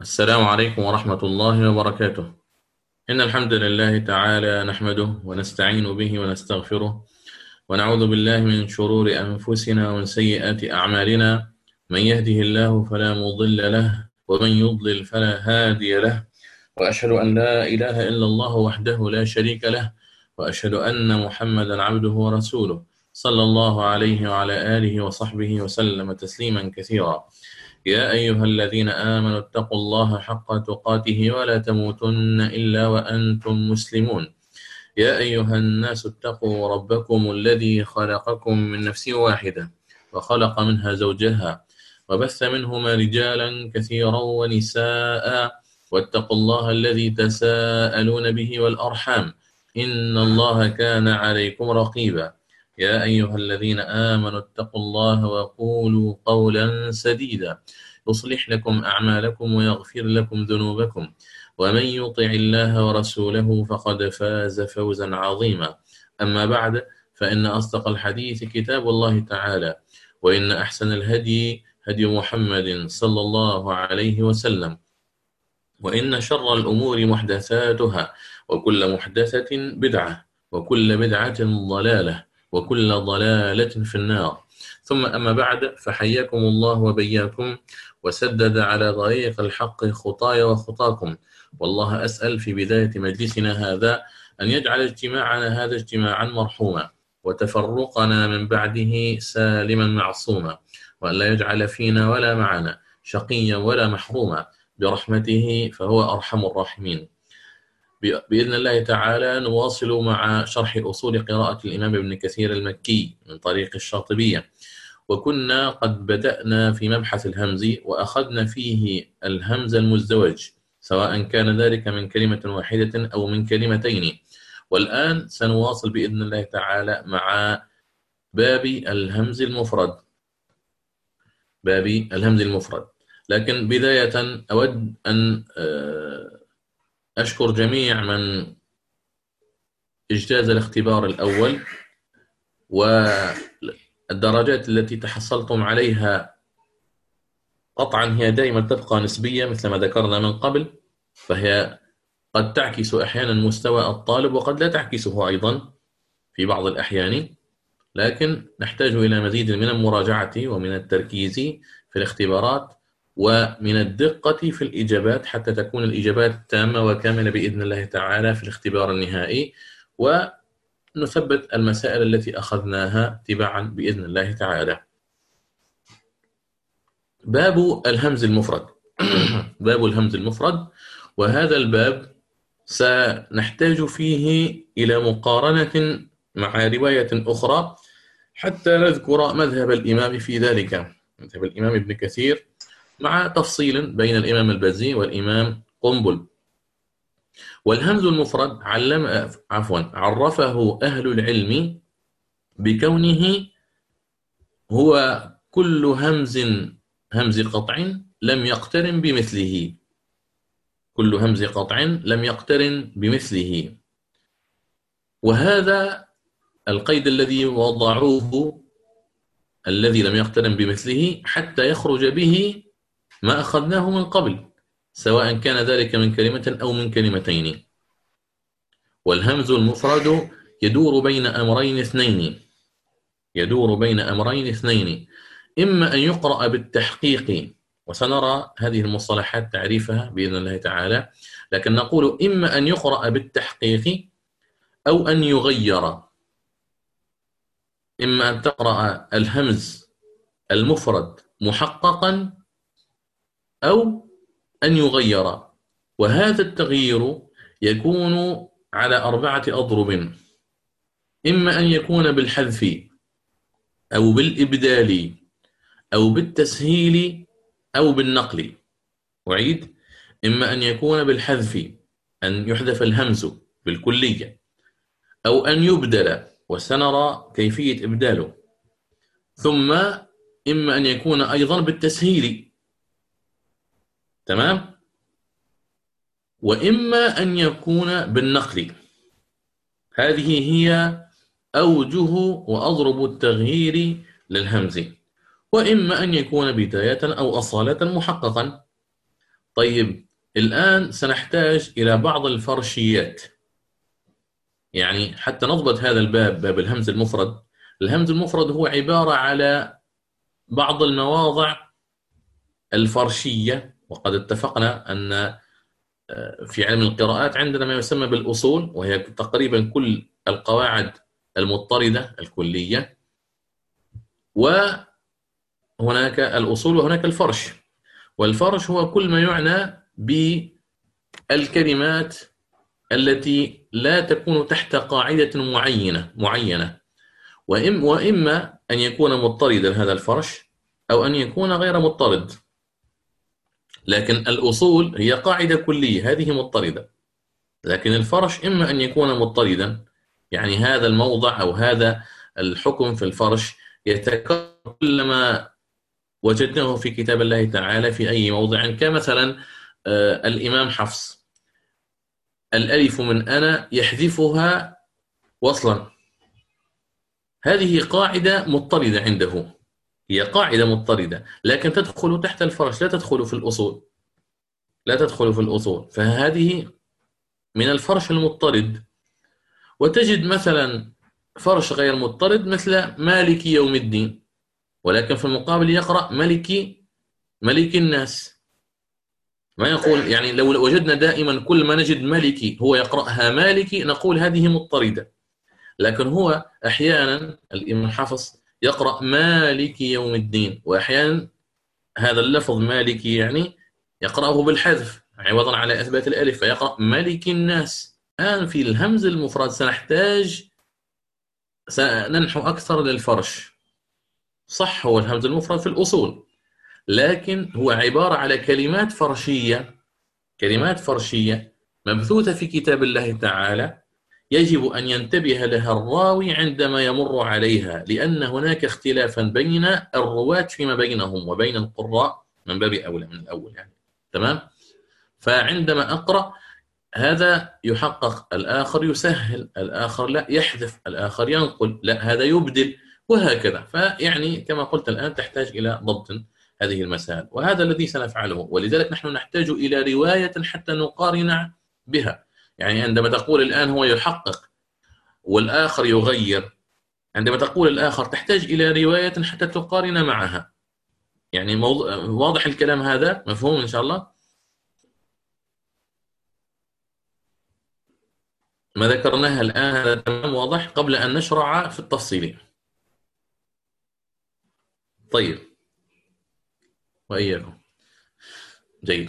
السلام عليكم ورحمة الله وبركاته. إن الحمد لله تعالى نحمده ونستعين به ونستغفره، ونعوذ بالله من شرور أنفسنا ومن سيئات أعمالنا. من يهده الله فلا مضل له، ومن يضلل فلا هادي له. وأشهد أن لا إله إلا الله وحده لا شريك له، وأشهد أن محمدا عبده ورسوله، صلى الله عليه وعلى آله وصحبه وسلم تسليما كثيرا. يا أيها الذين آمنوا اتقوا الله حق تقاته ولا تموتن إلا وأنتم مسلمون. يا أيها الناس اتقوا ربكم الذي خلقكم من نفس واحدة، وخلق منها زوجها، وبث منهما رجالا كثيرا ونساء. واتقوا الله الذي تساءلون به والأرحام، إن الله كان عليكم رقيبا. يا أيها الذين آمنوا اتقوا الله وقولوا قولا سديدا، يصلح لكم أعمالكم ويغفر لكم ذنوبكم، ومن يطع الله ورسوله فقد فاز فوزا عظيما. أما بعد، فإن أصدق الحديث كتاب الله تعالى، وإن أحسن الهدي هدي محمد صلى الله عليه وسلم، وإن شر الأمور محدثاتها، وكل محدثة بدعة، وكل بدعة ضلالة، وكل ضلالة في النار. ثم أما بعد، فحياكم الله وبياكم، وسدد على طريق الحق خطاي وخطاكم. والله أسأل في بداية مجلسنا هذا أن يجعل اجتماعنا هذا اجتماعا مرحوما، وتفرقنا من بعده سالما معصوما، وأن لا يجعل فينا ولا معنا شقيا ولا محروما برحمته، فهو أرحم الراحمين. بإذن الله تعالى نواصل مع شرح أصول قراءة الإمام ابن كثير المكي من طريق الشاطبية، وكنا قد بدأنا في مبحث الهمز، وأخذنا فيه الهمز المزدوج، سواء كان ذلك من كلمة واحدة أو من كلمتين. والآن سنواصل بإذن الله تعالى مع باب الهمز المفرد. باب الهمز المفرد. لكن بداية أود أن أشكر جميع من اجتاز الاختبار الأول، والدرجات التي تحصلتم عليها قطعا هي دائما تبقى نسبية مثل ما ذكرنا من قبل، فهي قد تعكس أحيانا مستوى الطالب، وقد لا تعكسه أيضا في بعض الأحيان، لكن نحتاج إلى مزيد من المراجعة ومن التركيز في الاختبارات، ومن الدقة في الإجابات، حتى تكون الإجابات تامة وكاملة بإذن الله تعالى في الاختبار النهائي، ونثبت المسائل التي أخذناها تباعا بإذن الله تعالى. باب الهمز المفرد. باب الهمز المفرد، وهذا الباب سنحتاج فيه إلى مقارنة مع رواية أخرى حتى نذكر مذهب الإمام في ذلك، مذهب الإمام ابن كثير، مع تفصيل بين الإمام البزي والإمام قنبل. والهمز المفرد عرفه أهل العلم بكونه هو كل همز قطع لم يقترن بمثله، كل همز قطع لم يقترن بمثله. وهذا القيد الذي وضعوه، الذي لم يقترن بمثله، حتى يخرج به ما أخذناه من قبل، سواء كان ذلك من كلمة أو من كلمتين. والهمز المفرد يدور بين أمرين اثنين، يدور بين أمرين اثنين، إما أن يقرأ بالتحقيق، وسنرى هذه المصطلحات تعريفها بإذن الله تعالى، لكن نقول إما أن يقرأ بالتحقيق أو أن يغير. إما أن تقرأ الهمز المفرد محققا أو أن يغير، وهذا التغيير يكون على 4 أضرب: إما أن يكون بالحذف أو بالإبدال أو بالتسهيل أو بالنقل. أعيد: إما أن يكون بالحذف، أن يحذف الهمز بالكلية، أو أن يبدل، وسنرى كيفية إبداله. ثم إما أن يكون أيضا بالتسهيل، تمام، وإما أن يكون بالنقل. هذه هي أوجه وأضرب التغيير للهمز. وإما أن يكون بداية أو أصالة محققا. طيب الآن سنحتاج إلى بعض الفرشيات، يعني حتى نضبط هذا الباب، باب الهمز المفرد. الهمز المفرد هو عبارة على بعض المواضع الفرشية، وقد اتفقنا أن في علم القراءات عندنا ما يسمى بالأصول، وهي تقريبا كل القواعد المضطردة الكلية، وهناك الأصول وهناك الفرش. والفرش هو كل ما يعنى بالكلمات التي لا تكون تحت قاعدة معينة، وإما أن يكون مضطردا هذا الفرش أو أن يكون غير مضطرد. لكن الأصول هي قاعدة كلية هذه مضطردة، لكن الفرش إما أن يكون مضطردا، يعني هذا الموضع أو هذا الحكم في الفرش يتكرر كلما وجدناه في كتاب الله تعالى في أي موضع، كمثلا الإمام حفص الألف من أنا يحذفها وصلا، هذه قاعدة مضطردة عنده، هي قاعدة مضطردة لكن تدخل تحت الفرش، لا تدخل في الأصول، لا تدخل في الأصول، فهذه من الفرش المضطرد. وتجد مثلا فرش غير مضطرد مثل مالك يوم الدين، ولكن في المقابل يقرأ ملك الناس، ما يقول يعني لو وجدنا دائما كل ما نجد ملكي هو يقرأها مالكي نقول هذه مضطردة، لكن هو أحيانا الإمام حفص يقرأ مالك يوم الدين، وأحيانا هذا اللفظ مالكي يعني يقرأه بالحذف عوضا على إثبات الألف فيقرأ ملك الناس. الآن في الهمز المفرد سننحو أكثر للفرش. صح هو الهمز المفرد في الأصول، لكن هو عبارة على كلمات فرشية مبثوثة في كتاب الله تعالى، يجب أن ينتبه لها الراوي عندما يمر عليها، لأن هناك اختلافا بين الرواة فيما بينهم وبين القراء من باب أولى من الأول يعني. تمام؟ فعندما أقرأ هذا يحقق، الآخر يسهل، الآخر لا يحذف، الآخر ينقل، لا هذا يبدل، وهكذا. فيعني كما قلت الآن تحتاج إلى ضبط هذه المسائل، وهذا الذي سنفعله. ولذلك نحن نحتاج إلى رواية حتى نقارن بها. يعني عندما تقول الآن هو يحقق والآخر يغير، عندما تقول الآخر تحتاج إلى رواية حتى تقارن معها. يعني واضح الكلام هذا؟ مفهوم إن شاء الله؟ ما ذكرناه الآن هذا تمام واضح قبل أن نشرع في التفصيل. طيب، وإياكم. جيد.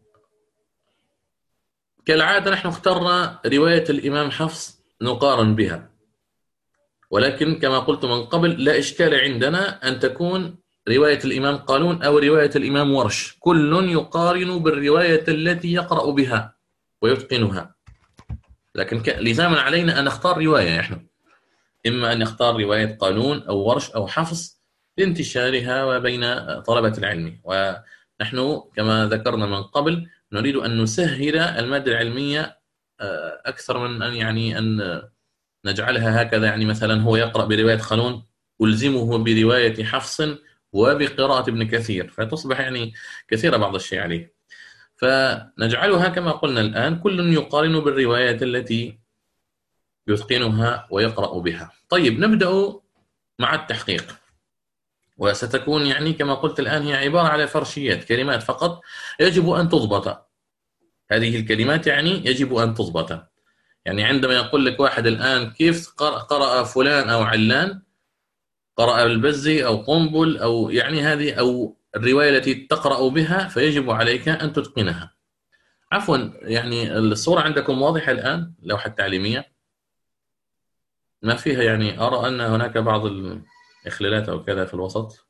كالعادة نحن اخترنا رواية الإمام حفص نقارن بها، ولكن كما قلت من قبل لا إشكال عندنا أن تكون رواية الإمام قالون أو رواية الإمام ورش، كل يقارن بالرواية التي يقرأ بها ويتقنها. لكن لزاما علينا أن نختار رواية نحن، إما أن نختار رواية قالون أو ورش أو حفص لانتشارها بين طلبة العلم. ونحن كما ذكرنا من قبل نريد أن نسهل المادة العلمية أكثر من أن يعني أن نجعلها هكذا، يعني مثلا هو يقرأ برواية قالون ألزمه برواية حفص وبقراءة ابن كثير، فتصبح يعني كثيرة بعض الشيء عليه. فنجعلها كما قلنا الآن كل يقارن بالروايات التي يتقنها ويقرأ بها. طيب نبدأ مع التحقيق، وستكون يعني كما قلت الآن هي عبارة على فرشيات كلمات فقط يجب أن تضبط. هذه الكلمات يعني يجب أن تضبط. يعني عندما يقول لك واحد الآن كيف قرأ فلان أو علان، قرأ البزي أو قنبل أو يعني هذه أو الرواية التي تقرأ بها، فيجب عليك أن تتقنها. عفوا، يعني الصورة عندكم واضحة الآن، لوحة تعليمية ما فيها، يعني أرى أن هناك بعض الإخلالات أو كذا في الوسط،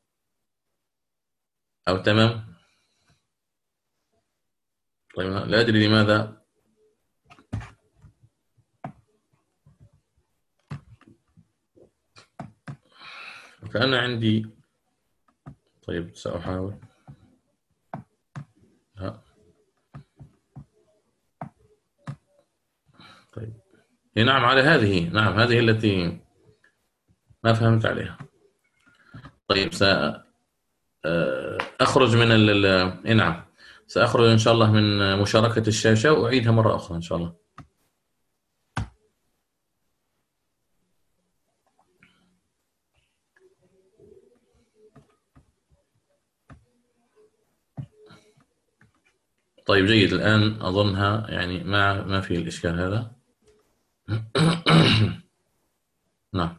أو تمام. طيب لا أدري لماذا. كأن عندي. طيب سأحاول. ها. طيب نعم على هذه، نعم هذه التي ما فهمت عليها. طيب سأخرج من نعم. سأخرج إن شاء الله من مشاركة الشاشة وأعيدها مرة أخرى إن شاء الله. طيب جيد، الآن أظنها يعني ما في الإشكال هذا. نعم.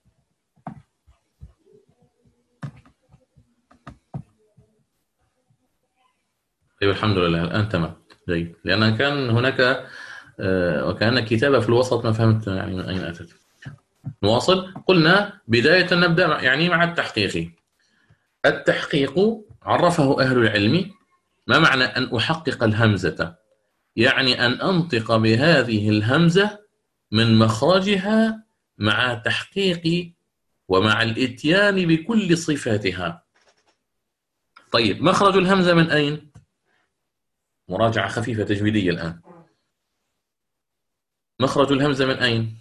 طيب الحمد لله الآن تمام جيد، لأن كان هناك وكأن كتابة في الوسط ما فهمت يعني من أين أتت. نواصل. قلنا بداية نبدأ يعني مع التحقيق. التحقيق عرفه أهل العلم ما معنى أن أحقق الهمزة، يعني أن أنطق بهذه الهمزة من مخرجها مع تحقيق ومع الإتيان بكل صفاتها. طيب مخرج الهمزة من أين؟ مراجعة خفيفة تجويدية الآن. مخرج الهمزة من أين؟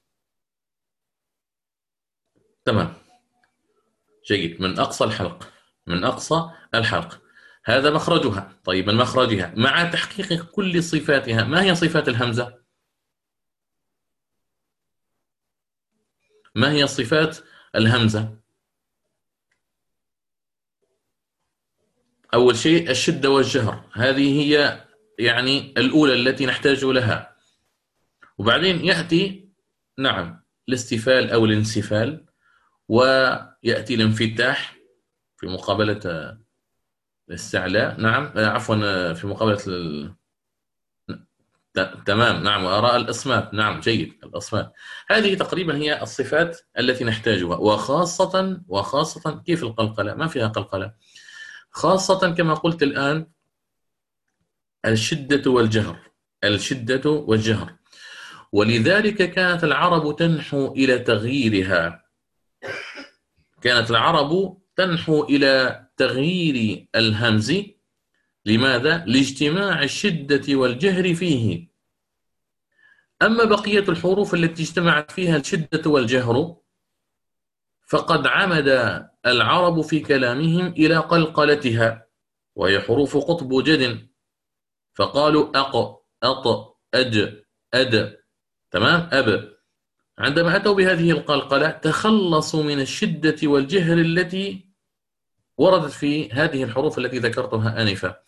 تمام جيد، من أقصى الحلق، من أقصى الحلق، هذا مخرجها. طيب من مخرجها مع تحقيق كل صفاتها. ما هي صفات الهمزة؟ ما هي صفات الهمزة؟ أول شيء الشدة والجهر، هذه هي يعني الأولى التي نحتاج لها. وبعدين يأتي نعم الاستفال أو الانسفال، ويأتي الانفتاح في مقابلة الاستعلاء، نعم عفوا في مقابلة تمام نعم، وأراء الإصمات، نعم جيد الإصمات. هذه تقريبا هي الصفات التي نحتاجها، وخاصة كيف القلقلة؟ ما فيها قلقلة، خاصة كما قلت الآن الشدة والجهر، الشدة والجهر. ولذلك كانت العرب تنحو إلى تغييرها، كانت العرب تنحو إلى تغيير الهمز. لماذا؟ لاجتماع الشدة والجهر فيه. أما بقية الحروف التي اجتمعت فيها الشدة والجهر فقد عمد العرب في كلامهم إلى قلقلتها، وهي حروف قطب جد، فقالوا أق أط أج أد، تمام أب. عندما أتوا بهذه القلقلة تخلصوا من الشدة والجهر التي وردت في هذه الحروف التي ذكرتها آنفا،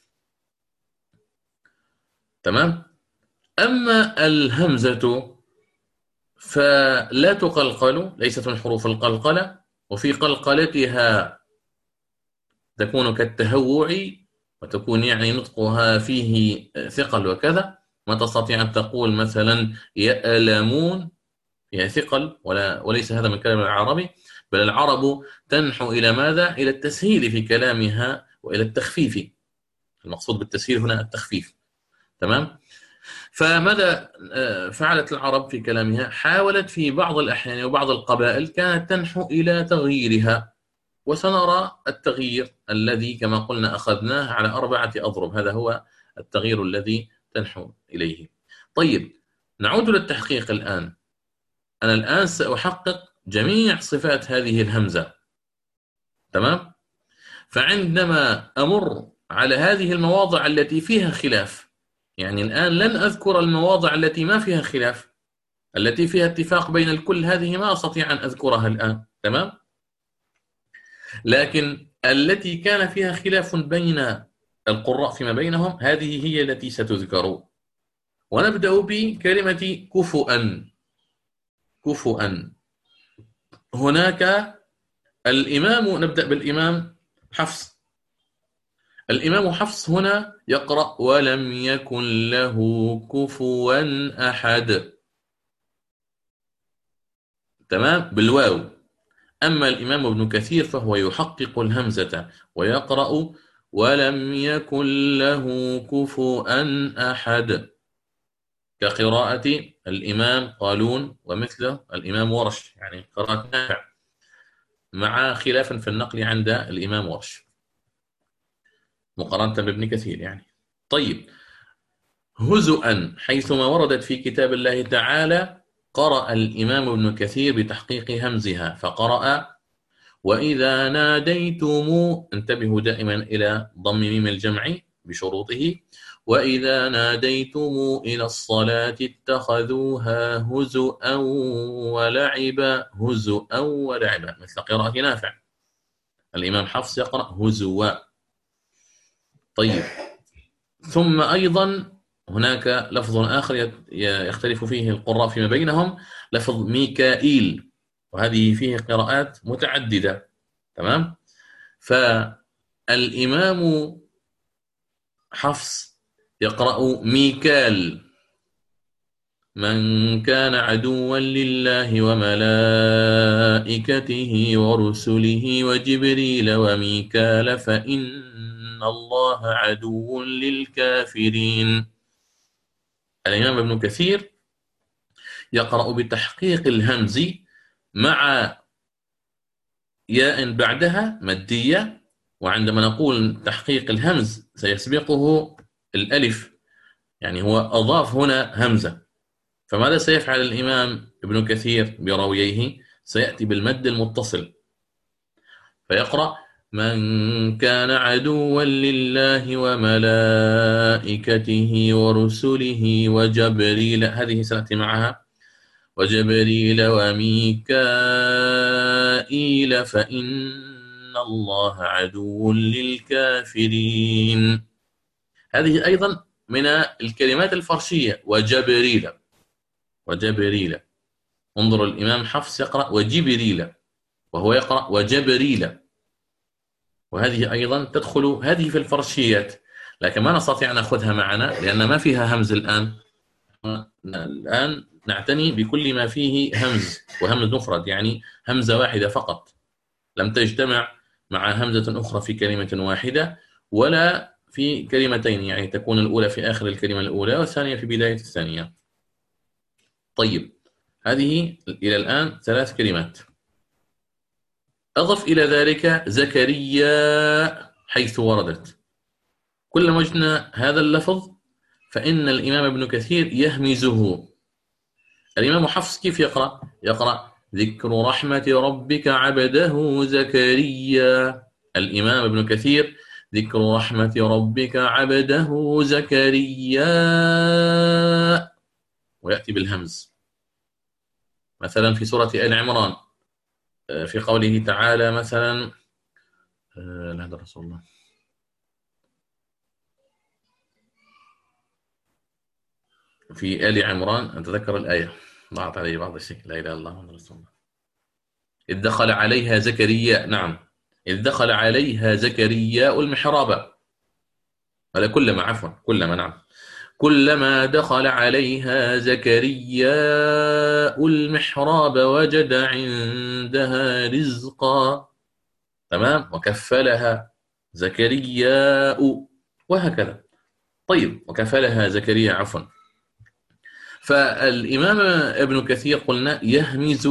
تمام. أما الهمزة فلا تقلقل، ليست من حروف القلقلة، وفي قلقلتها تكون كالتهوع، وتكون يعني نطقها فيه ثقل وكذا. ما تستطيع أن تقول مثلا يألمون فيها ثقل، وليس هذا من كلام العربي، بل العرب تنحو إلى ماذا؟ إلى التسهيل في كلامها وإلى التخفيف. المقصود بالتسهيل هنا التخفيف، تمام. فماذا فعلت العرب في كلامها؟ حاولت في بعض الأحيان وبعض القبائل كانت تنحو إلى تغييرها، وسنرى التغيير الذي كما قلنا أخذناه على 4 أضرب، هذا هو التغيير الذي تنحو إليه. طيب نعود للتحقيق الآن. أنا الآن سأحقق جميع صفات هذه الهمزة، تمام. فعندما أمر على هذه المواضع التي فيها خلاف، يعني الآن لن أذكر المواضع التي ما فيها خلاف، التي فيها اتفاق بين الكل، هذه ما أستطيع أن أذكرها الآن، تمام. لكن التي كان فيها خلاف بين القراء فيما بينهم هذه هي التي ستذكر. ونبدأ بكلمة كفؤا. كفؤا، هناك الإمام، نبدأ بالإمام حفص. الإمام حفص هنا يقرأ ولم يكن له كفوا أحد، تمام بالواو. أما الإمام ابن كثير فهو يحقق الهمزة ويقرأ ولم يكن له كفوا أحد، كقراءة الإمام قالون ومثله الإمام ورش، يعني قراءة نافع، مع خلاف في النقل عند الإمام ورش مقارنة بابن كثير يعني. طيب هزؤا، حيثما وردت في كتاب الله تعالى قرأ الإمام ابن كثير بتحقيق همزها فقرأ وإذا ناديتم، انتبهوا دائما إلى ضم ميم الجمع بشروطه: وإذا ناديتم إلى الصلاة اتخذوها هزؤا ولعبا. هزؤا ولعبا، مثل قراءة نافع. الإمام حفص يقرأ هزوا. طيب، ثم أيضا هناك لفظ آخر يختلف فيه القراء فيما بينهم، لفظ ميكائيل، وهذه فيه قراءات متعددة. تمام. فالإمام حفص يقرأ ميكال: من كان عدوا لله وملائكته ورسله وجبريل وميكال فإن الله عدو للكافرين. الإمام ابن كثير يقرأ بتحقيق الهمز مع ياء بعدها مادية، وعندما نقول تحقيق الهمز سيسبقه الألف، يعني هو أضاف هنا همزة. فماذا سيفعل الإمام ابن كثير براوييه؟ سيأتي بالمد المتصل فيقرأ: من كان عدوا لله وملائكته ورسله وجبريل، هذه سنأتي معها، وجبريل وميكائيل فإن الله عدو للكافرين. هذه أيضا من الكلمات الفرشية، وجبريل. وجبريل، انظروا الإمام حفص يقرأ وجبريل، وهو يقرأ وجبريل، وهذه أيضا تدخل هذه في الفرشيات، لكن ما نستطيع أن نأخذها معنا لأن ما فيها همز الآن. الآن نعتني بكل ما فيه همز، وهمز مفرد، يعني همزة واحدة فقط، لم تجتمع مع همزة أخرى في كلمة واحدة ولا في كلمتين، يعني تكون الأولى في آخر الكلمة الأولى والثانية في بداية الثانية. طيب، هذه إلى الآن 3 كلمات. أضف إلى ذلك زكريا حيث وردت. كلما وجدنا هذا اللفظ فإن الإمام ابن كثير يهمزه. الإمام حفص كيف يقرأ؟ يقرأ: ذكر رحمة ربك عبده زكريا. الإمام ابن كثير: ذكر رحمة ربك عبده زكريا، ويأتي بالهمز. مثلا في سورة آل عمران في قوله تعالى مثلا، لا هذا رسول الله، في آل عمران أتذكر الآية، ضاعت علي بعض الشيء، لا إله إلا الله محمد رسول الله. إذ دخل عليها زكريا، نعم، إذ دخل عليها زكريا المحراب، ولا كلما، عفوا كلما، نعم، كلما دخل عليها زكريا المحراب وجد عندها رزقا. تمام، وكفلها زكرياء، وهكذا. طيب، وكفلها زكريا، عفوا. فالإمام ابن كثير قلنا يهمز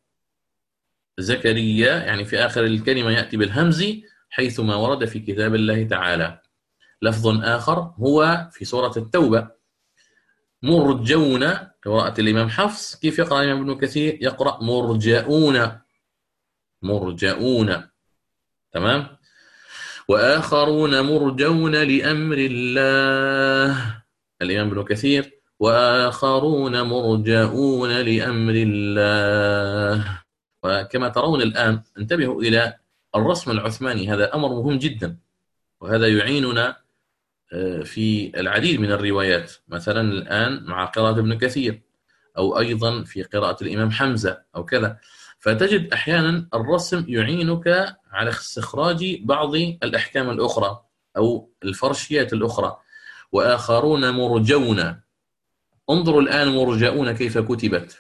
زكريا، يعني في آخر الكلمة يأتي بالهمز حيثما ورد في كتاب الله تعالى. لفظ آخر هو في سورة التوبة: مرجون، قراءة الإمام حفص. كيف يقرأ الإمام ابن كثير؟ يقرأ مرجؤون. مرجؤون. تمام. وآخرون مرجون لأمر الله. الإمام ابن كثير: وآخرون مرجؤون لأمر الله. وكما ترون الآن، انتبهوا إلى الرسم العثماني، هذا أمر مهم جدا، وهذا يعيننا في العديد من الروايات، مثلا الآن مع قراءة ابن كثير، أو أيضا في قراءة الإمام حمزة أو كذا، فتجد أحيانا الرسم يعينك على استخراج بعض الأحكام الأخرى أو الفرشيات الأخرى. وآخرون مرجون، انظروا الآن مرجؤون كيف كتبت،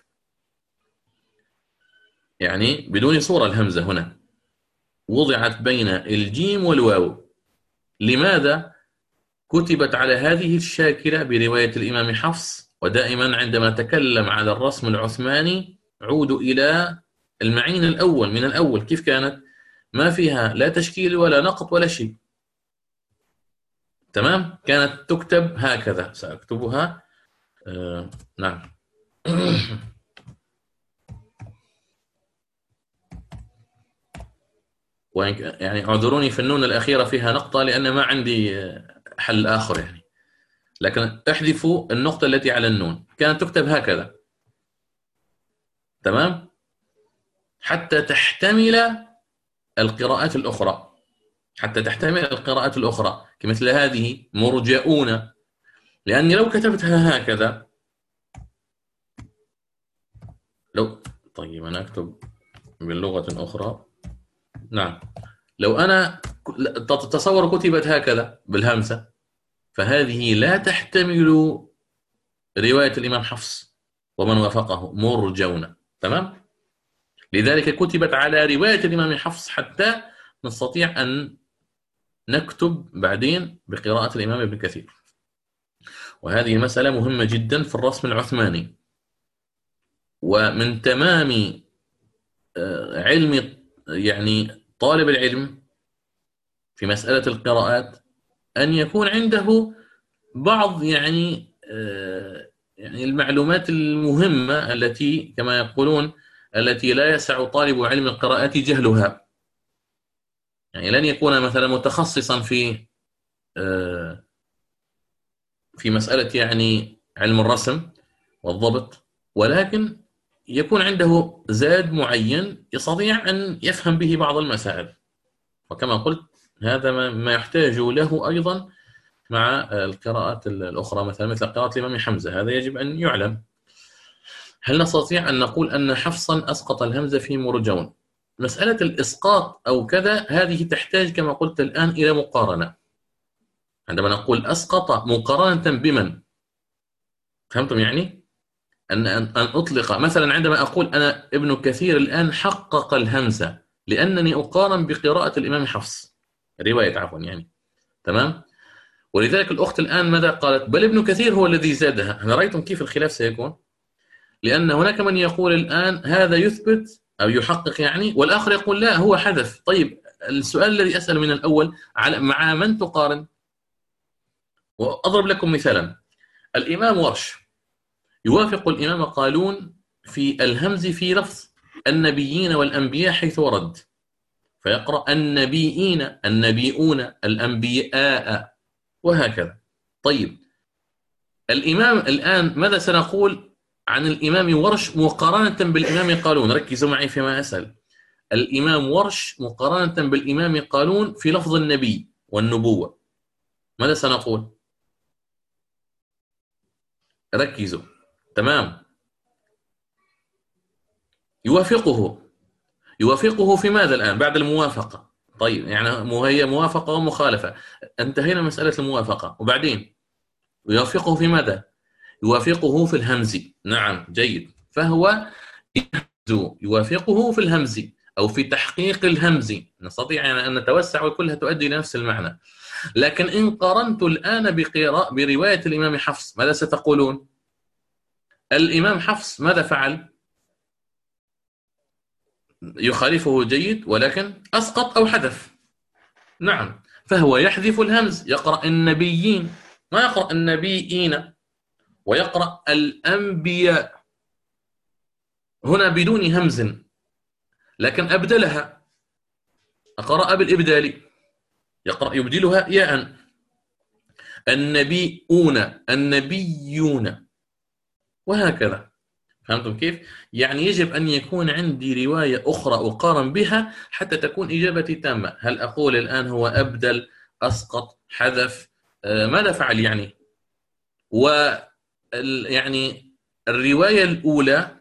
يعني بدون صورة الهمزة هنا، وضعت بين الجيم والواو. لماذا كتبت على هذه الشاكلة برواية الإمام حفص؟ ودائما عندما نتكلم على الرسم العثماني عودوا إلى المعين الأول من الأول، كيف كانت؟ ما فيها لا تشكيل ولا نقط ولا شيء. تمام، كانت تكتب هكذا، سأكتبها نعم يعني اعذروني في النون الأخيرة فيها نقطة، لأن ما عندي حل آخر يعني. لكن احذفوا النقطة التي على النون، كانت تكتب هكذا، تمام، حتى تحتمل القراءات الأخرى، حتى تحتمل القراءات الأخرى كمثل هذه مرجئون. لأني لو كتبتها هكذا، لو طيب أنا أكتب بلغة أخرى. نعم، لو أنا تصور كتبت هكذا بالهمسة، فهذه لا تحتمل رواية الإمام حفص ومن وافقه مرجون، تمام. لذلك كتبت على رواية الإمام حفص حتى نستطيع أن نكتب بعدين بقراءة الإمام ابن كثير. وهذه مسألة مهمة جدا في الرسم العثماني. ومن تمام علم يعني طالب العلم في مسألة القراءات أن يكون عنده بعض يعني المعلومات المهمة التي كما يقولون التي لا يسع طالب علم القراءات جهلها. يعني لن يكون مثلا متخصصا في مسألة يعني علم الرسم والضبط، ولكن يكون عنده زاد معين يستطيع أن يفهم به بعض المسائل. وكما قلت هذا ما يحتاج له أيضا مع القراءات الأخرى، مثل قراءة الإمام حمزة، هذا يجب أن يعلم. هل نستطيع أن نقول أن حفصا أسقط الهمزة في مرجون؟ مسألة الإسقاط أو كذا هذه تحتاج كما قلت الآن إلى مقارنة. عندما نقول أسقط مقارنة بمن؟ فهمتم يعني؟ أن أطلق مثلا، عندما أقول أنا ابن كثير الآن حقق الهمزة لأنني أقارن بقراءة الإمام حفص، رواية عفوا يعني، تمام. ولذلك الأخت الآن ماذا قالت؟ بل ابن كثير هو الذي زادها. هل رأيتم كيف الخلاف سيكون؟ لأن هناك من يقول الآن هذا يثبت أو يحقق يعني، والآخر يقول لا هو حذف. طيب السؤال الذي أسأل من الأول مع من تقارن؟ وأضرب لكم مثالا، الإمام ورش يوافق الإمام قالون في الهمز في لفظ النبيين والأنبياء حيث ورد، فيقرأ النبيين النبيون الأنبياء وهكذا. طيب الإمام الآن ماذا سنقول عن الإمام ورش مقارنة بالإمام قالون؟ ركزوا معي فيما أسأل. الإمام ورش مقارنة بالإمام قالون في لفظ النبي والنبوة، ماذا سنقول؟ ركزوا، تمام. يوافقه في ماذا الآن بعد الموافقة؟ طيب يعني هي موافقة ومخالفة، انتهينا من مسألة الموافقة، وبعدين يوافقه في ماذا؟ يوافقه في الهمز. نعم جيد، فهو يوافقه في الهمز أو في تحقيق الهمز. نستطيع يعني أن نتوسع وكلها تؤدي إلى نفس المعنى. لكن إن قارنت الآن برواية الإمام حفص ماذا ستقولون؟ الإمام حفص ماذا فعل؟ يخالفه جيد، ولكن أسقط أو حذف. نعم، فهو يحذف الهمز، يقرأ النبيين ما يقرأ النبيين، ويقرأ الأنبياء هنا بدون همز، لكن أبدلها، قرأ بالإبدال، يقرأ يبدلها ياء، النبيون النبيون وهكذا. فهمتم كيف؟ يعني يجب أن يكون عندي رواية أخرى أقارن بها حتى تكون إجابتي تامة. هل أقول الآن هو أبدل، أسقط، حذف، ماذا فعل يعني؟ يعني الرواية الأولى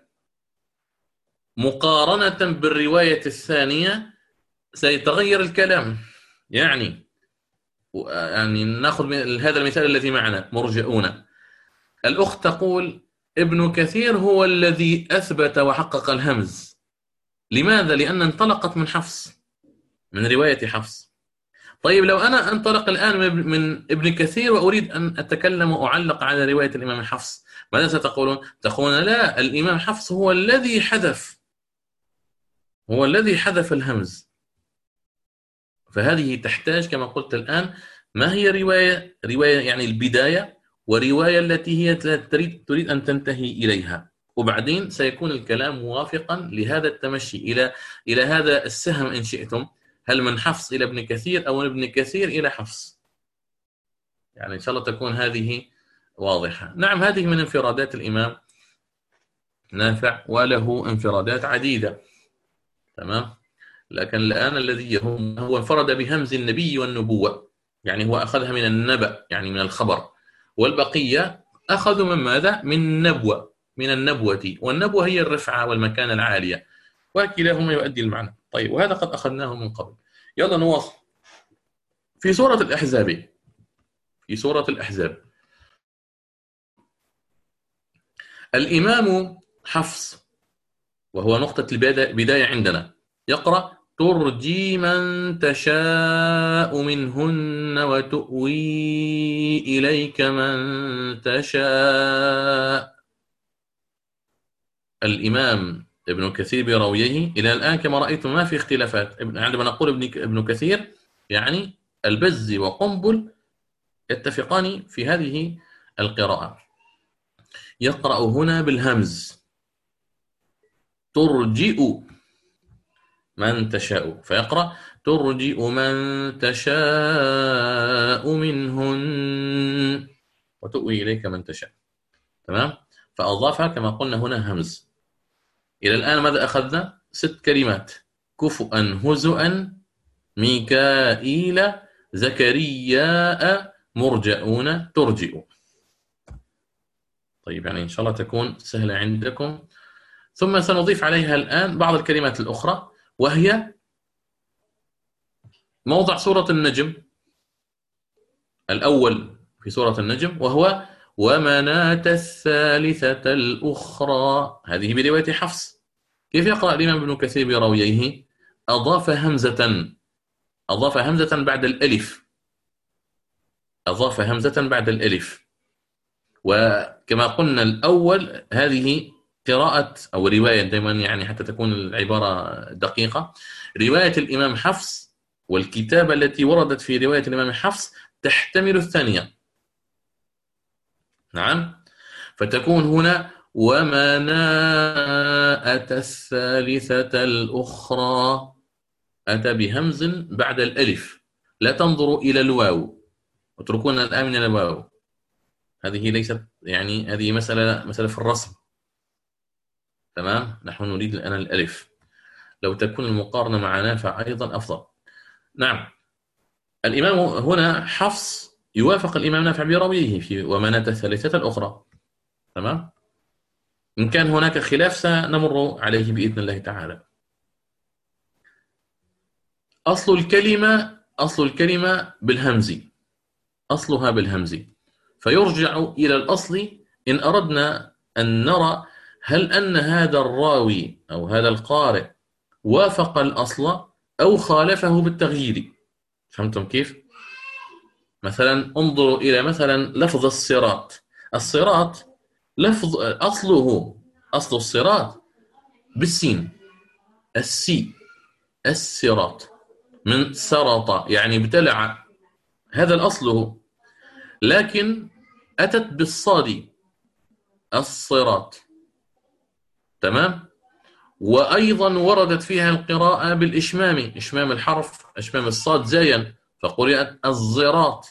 مقارنة بالرواية الثانية سيتغير الكلام. يعني نأخذ هذا المثال الذي معنا مرجئون. الأخت تقول ابن كثير هو الذي أثبت وحقق الهمز. لماذا؟ لأن انطلقت من حفص، من رواية حفص. طيب لو أنا أنطلق الآن من ابن كثير وأريد أن أتكلم وأعلق على رواية الإمام حفص، ماذا ستقولون؟ تقولون لا، الإمام حفص هو الذي حذف الهمز. فهذه تحتاج كما قلت الآن ما هي رواية يعني البداية، ورواية التي هي تريد أن تنتهي إليها، وبعدين سيكون الكلام موافقا لهذا التمشي إلى هذا السهم إن شئتم، هل من حفص إلى ابن كثير أو من ابن كثير إلى حفص. يعني إن شاء الله تكون هذه واضحة. نعم، هذه من انفرادات الإمام نافع، وله انفرادات عديدة. تمام. لكن الآن الذي يهم هو انفرد بهمز النبي والنبوة، يعني هو أخذها من النبأ يعني من الخبر، والبقية أخذوا من ماذا؟ من نبوة، من النبوة، والنبوة هي الرفعة والمكانة العالية، وكلاهما يؤدي المعنى. طيب، وهذا قد أخذناه من قبل. يلا نواصل. في سورة الأحزاب، في سورة الأحزاب الإمام حفص، وهو نقطة البداية عندنا، يقرأ: ترجي من تشاء منهن وتؤوي إليك من تشاء. الإمام ابن كثير برويه إلى الآن كما رأيتم ما في اختلافات. عندما نقول ابن كثير يعني البزي وقنبل يتفقان في هذه القراءة. يقرأ هنا بالهمز: ترجئ من تشاء، فيقرأ: ترجئ من تشاء منهن وتؤوي إليك من تشاء. تمام. فأضافها كما قلنا هنا همز. إلى الآن ماذا أخذنا؟ 6 كلمات: كفؤا، هزؤا، ميكائيل، زكرياء، مرجعون، ترجئ. طيب، يعني إن شاء الله تكون سهلة عندكم. ثم سنضيف عليها الآن بعض الكلمات الأخرى، وهي موضع سورة النجم الأول في سورة النجم، وهو ومناة الثالثة الأخرى. هذه برواية حفص. كيف يقرأ الإمام ابن كثير برويه؟ أضاف همزة، أضاف همزة بعد الألف، أضاف همزة بعد الألف. وكما قلنا الأول هذه قراءة أو رواية دائما، يعني حتى تكون العبارة دقيقة، رواية الإمام حفص والكتابة التي وردت في رواية الإمام حفص تحتمل الثانية. نعم. فتكون هنا ومناءة الثالثة الأخرى، أتى بهمز بعد الألف. لا تنظروا إلى الواو، اتركونا الآن من الواو، هذه ليست يعني، هذه مسألة في الرسم. تمام. نحن نريد الآن الألف. لو تكون المقارنة مع نافع أيضا أفضل. نعم. الإمام هنا حفص يوافق الإمام نافع برويه في ومناة الثالثة الأخرى. تمام. إن كان هناك خلاف سنمر عليه بإذن الله تعالى. أصل الكلمة بالهمز، أصلها بالهمز، فيرجع إلى الأصل إن أردنا أن نرى هل أن هذا الراوي أو هذا القارئ وافق الأصل أو خالفه بالتغيير. فهمتم كيف؟ مثلا انظروا إلى مثلا لفظ الصراط. الصراط لفظ أصل الصراط بالسين، السي، الصراط، من سرط يعني ابتلع، هذا الأصل. لكن أتت بالصاد، الصراط. تمام. وأيضا وردت فيها القراءة بالإشمام، إشمام الحرف، إشمام الصاد زايا، فقرأت الزراط.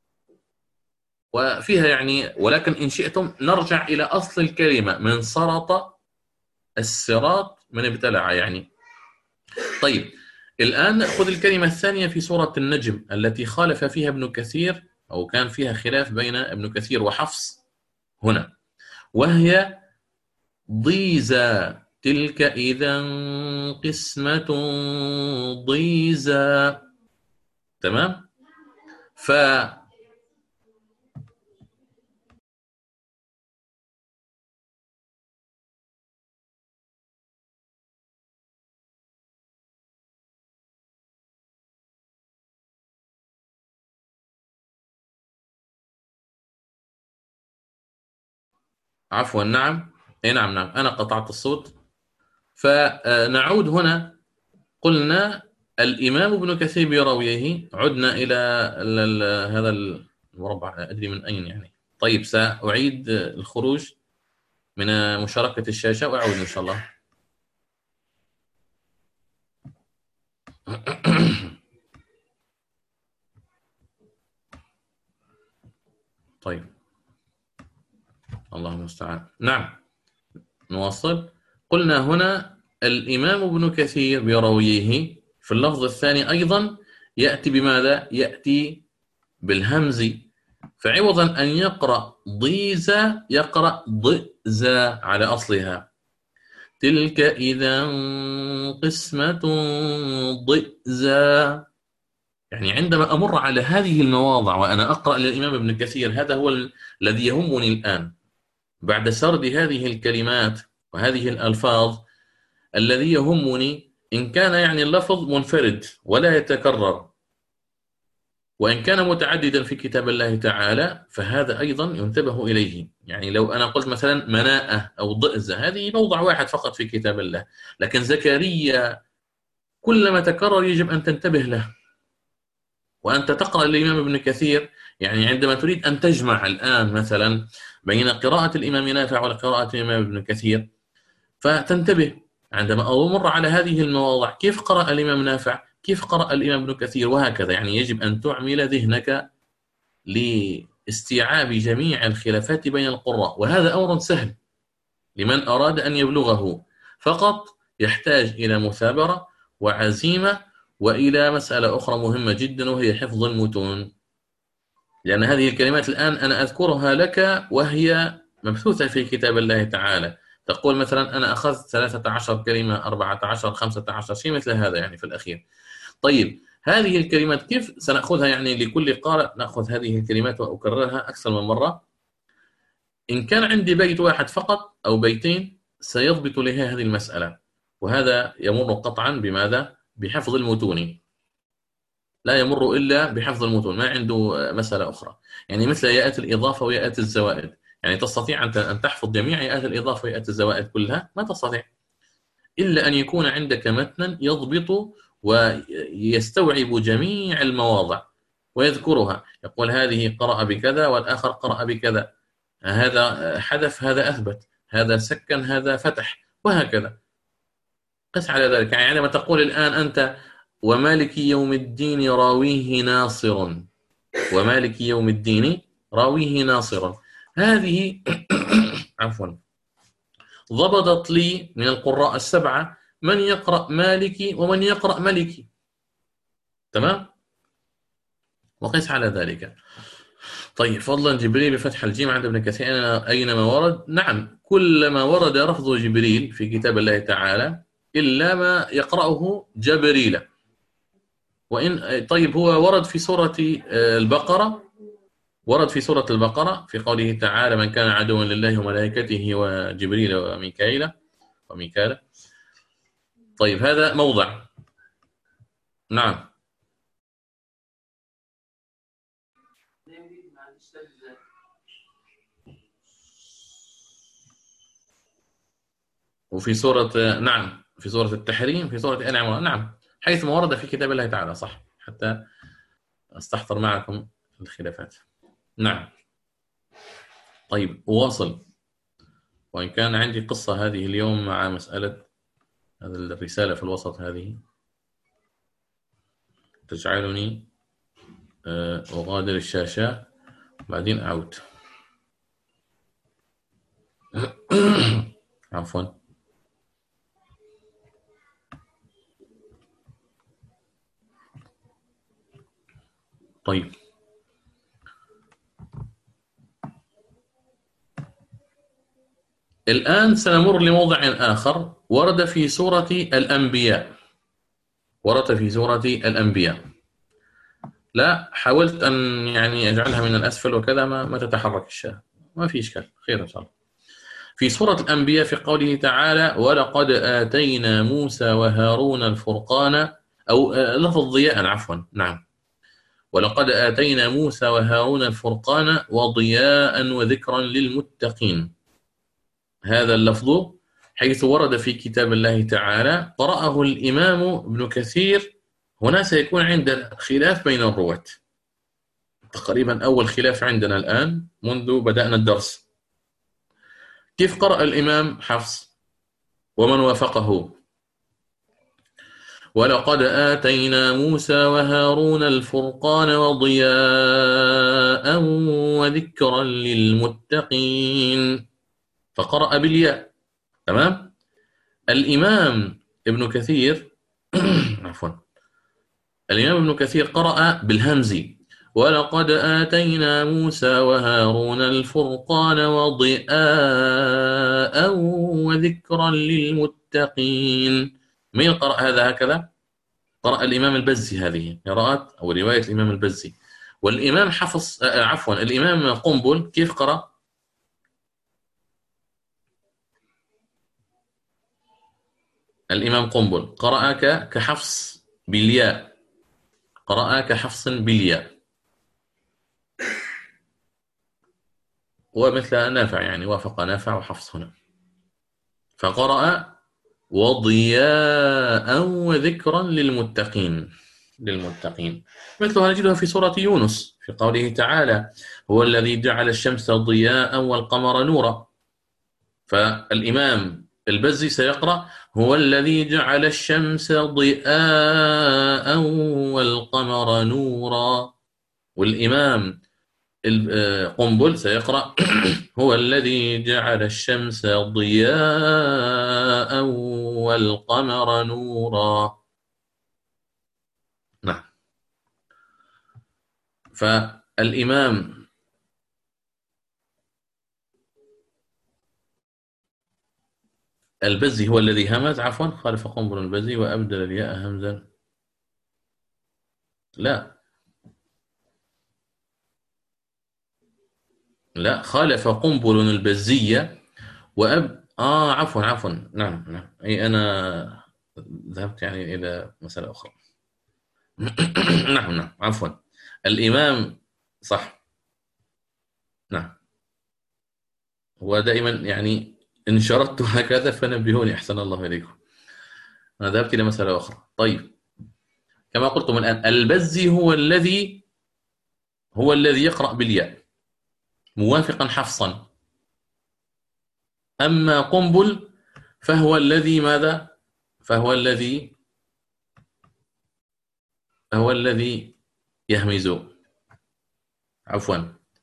وفيها يعني، ولكن إن شئتم نرجع إلى أصل الكلمة من سرط، الصراط من ابتلع يعني. طيب، الآن نأخذ الكلمة الثانية في سورة النجم التي خالف فيها ابن كثير، أو كان فيها خلاف بين ابن كثير وحفص هنا، وهي ضيزى. تلك إذا قسمة ضيزى. تمام. عفوا، نعم. أي نعم، نعم، أنا قطعت الصوت. فنعود هنا. قلنا الإمام ابن كثير برويه، عدنا إلى هذا المربع، أدري من أين يعني. طيب، سأعيد الخروج من مشاركة الشاشة وأعود إن شاء الله. طيب الله المستعان. نعم نواصل. قلنا هنا الإمام ابن كثير برويه في اللفظ الثاني أيضا يأتي بماذا؟ يأتي بالهمز، فعوضا أن يقرأ ضيزا يقرأ ضئزا على أصلها. تلك إذا قسمة ضئزا. يعني عندما أمر على هذه المواضع وأنا أقرأ للإمام ابن كثير، هذا هو الذي يهمني الآن بعد سرد هذه الكلمات وهذه الألفاظ. الذي يهمني إن كان يعني اللفظ منفرد ولا يتكرر، وإن كان متعددا في كتاب الله تعالى فهذا أيضا ينتبه إليه. يعني لو أنا قلت مثلا مناءة أو ضئزة، هذه موضع واحد فقط في كتاب الله، لكن زكريا كلما تكرر يجب أن تنتبه له. وأنت تقرأ الإمام ابن كثير، يعني عندما تريد أن تجمع الآن مثلا بين قراءة الإمام نافع وقراءة الإمام ابن كثير، فتنتبه عندما أمر على هذه المواضع كيف قرأ الإمام نافع، كيف قرأ الإمام ابن كثير، وهكذا. يعني يجب أن تعمل ذهنك لاستيعاب جميع الخلافات بين القراء، وهذا أمر سهل لمن أراد أن يبلغه، فقط يحتاج إلى مثابرة وعزيمة وإلى مسألة أخرى مهمة جدا، وهي حفظ المتون. لأن هذه الكلمات الآن أنا أذكرها لك وهي مبثوثة في كتاب الله تعالى. تقول مثلا أنا أخذت 13 كلمة، 14، 15 شيء مثل هذا يعني في الأخير. طيب هذه الكلمات كيف سنأخذها؟ يعني لكل قارئ نأخذ هذه الكلمات وأكررها أكثر من مرة. إن كان عندي بيت واحد فقط أو بيتين سيضبط لي هذه المسألة، وهذا يمر قطعا بماذا؟ بحفظ المتون. لا يمر إلا بحفظ المتون، ما عنده مسألة أخرى. يعني مثل ياءات الإضافة وياءات الزوائد، يعني تستطيع أن تحفظ جميع ياءات الإضافة وياءات الزوائد كلها؟ ما تستطيع، إلا أن يكون عندك متنا يضبط ويستوعب جميع المواضع ويذكرها، يقول هذه قرأ بكذا والآخر قرأ بكذا، هذا حذف هذا أثبت، هذا سكن هذا فتح، وهكذا. قس على ذلك. يعني عندما تقول الآن أنت ومالك يوم الدين راويه ناصر، ومالك يوم الدين راويه ناصر، هذه عفوا ضبطت لي من القراء السبعة من يقرأ مالكي ومن يقرأ ملكي. تمام؟ وقس على ذلك. طيب فضلا جبريل بفتح الجيم عند ابن كثير أينما ورد. نعم كلما ورد لفظ جبريل في كتاب الله تعالى إلا ما يقرأه جبريل. وإن طيب هو ورد في سورة البقرة، ورد في سورة البقرة في قوله تعالى من كان عدوا لله وملائكته وجبريل وميكال. طيب هذا موضع. نعم وفي سورة نعم في سورة التحريم في سورة آل عمران، نعم حيث ما ورد في كتاب الله تعالى، صح، حتى أستحضر معكم الخلافات. نعم طيب أواصل. وإن كان عندي قصة هذه اليوم مع مسألة هذه الرسالة في الوسط، هذه تجعلني أغادر الشاشة بعدين أعود. عفوا. طيب الآن سنمر لموضع آخر ورد في سورة الأنبياء. ورد في سورة الأنبياء. لا حاولت أن يعني أجعلها من الأسفل وكذا ما تتحرك الشاشة، ما في إشكال، خير إن شاء الله. في سورة الأنبياء في قوله تعالى ولقد آتينا موسى وهارون الفرقان، أو لفظ ضياء عفوا، نعم ولقد آتينا موسى وهارون الفرقان وضياء وذكرا للمتقين. هذا اللفظ حيث ورد في كتاب الله تعالى قرأه الإمام ابن كثير، هنا سيكون عند خلاف بين الرواة، تقريبا أول خلاف عندنا الآن منذ بدأنا الدرس. كيف قرأ الإمام حفص ومن وافقه؟ ولقد آتينا موسى وهارون الفرقان وضياء وذكرا للمتقين. فقرأ بالياء. تمام. الإمام ابن كثير عفوا، الإمام ابن كثير قرأ بالهمز: ولقد آتينا موسى وهارون الفرقان وضياء وذكرا للمتقين. من قرأ هذا هكذا؟ قرأ الإمام البزي. هذه قراءات أو رواية الإمام البزي. والإمام حفص عفوا الإمام قنبل كيف قرأ؟ الإمام قنبل قرأ كحفص بالياء، قرأ كحفص بالياء، ومثل نافع يعني وافق نافع وحفص هنا. فقرأ وضياء وذكرا للمتقين. للمتقين مثلها نجدها في سورة يونس في قوله تعالى: هو الذي جعل الشمس ضياء والقمر نورا. فالإمام البزي سيقرأ: هو الذي جعل الشمس ضياء والقمر نورا. والإمام قنبل سيقرأ: هو الذي جعل الشمس ضياء والقمر نورا. نعم. فالإمام البزي هو الذي همز، عفوا خالف قنبل البزي وأبدل الياء همزا. لا خالف قنبل البزية عفوا نعم أي أنا ذهبت يعني إلى مسألة أخرى. نعم عفوا الإمام صح. نعم. هو دائما يعني إن شردت هكذا فنبهوني أحسن الله إليكم. أنا ذهبت إلى مسألة أخرى. طيب، كما قلتم الآن البزي هو الذي يقرأ بالياء موافقا حفصا. أما قنبل فهو الذي ماذا؟ فهو الذي يهمز. عفوا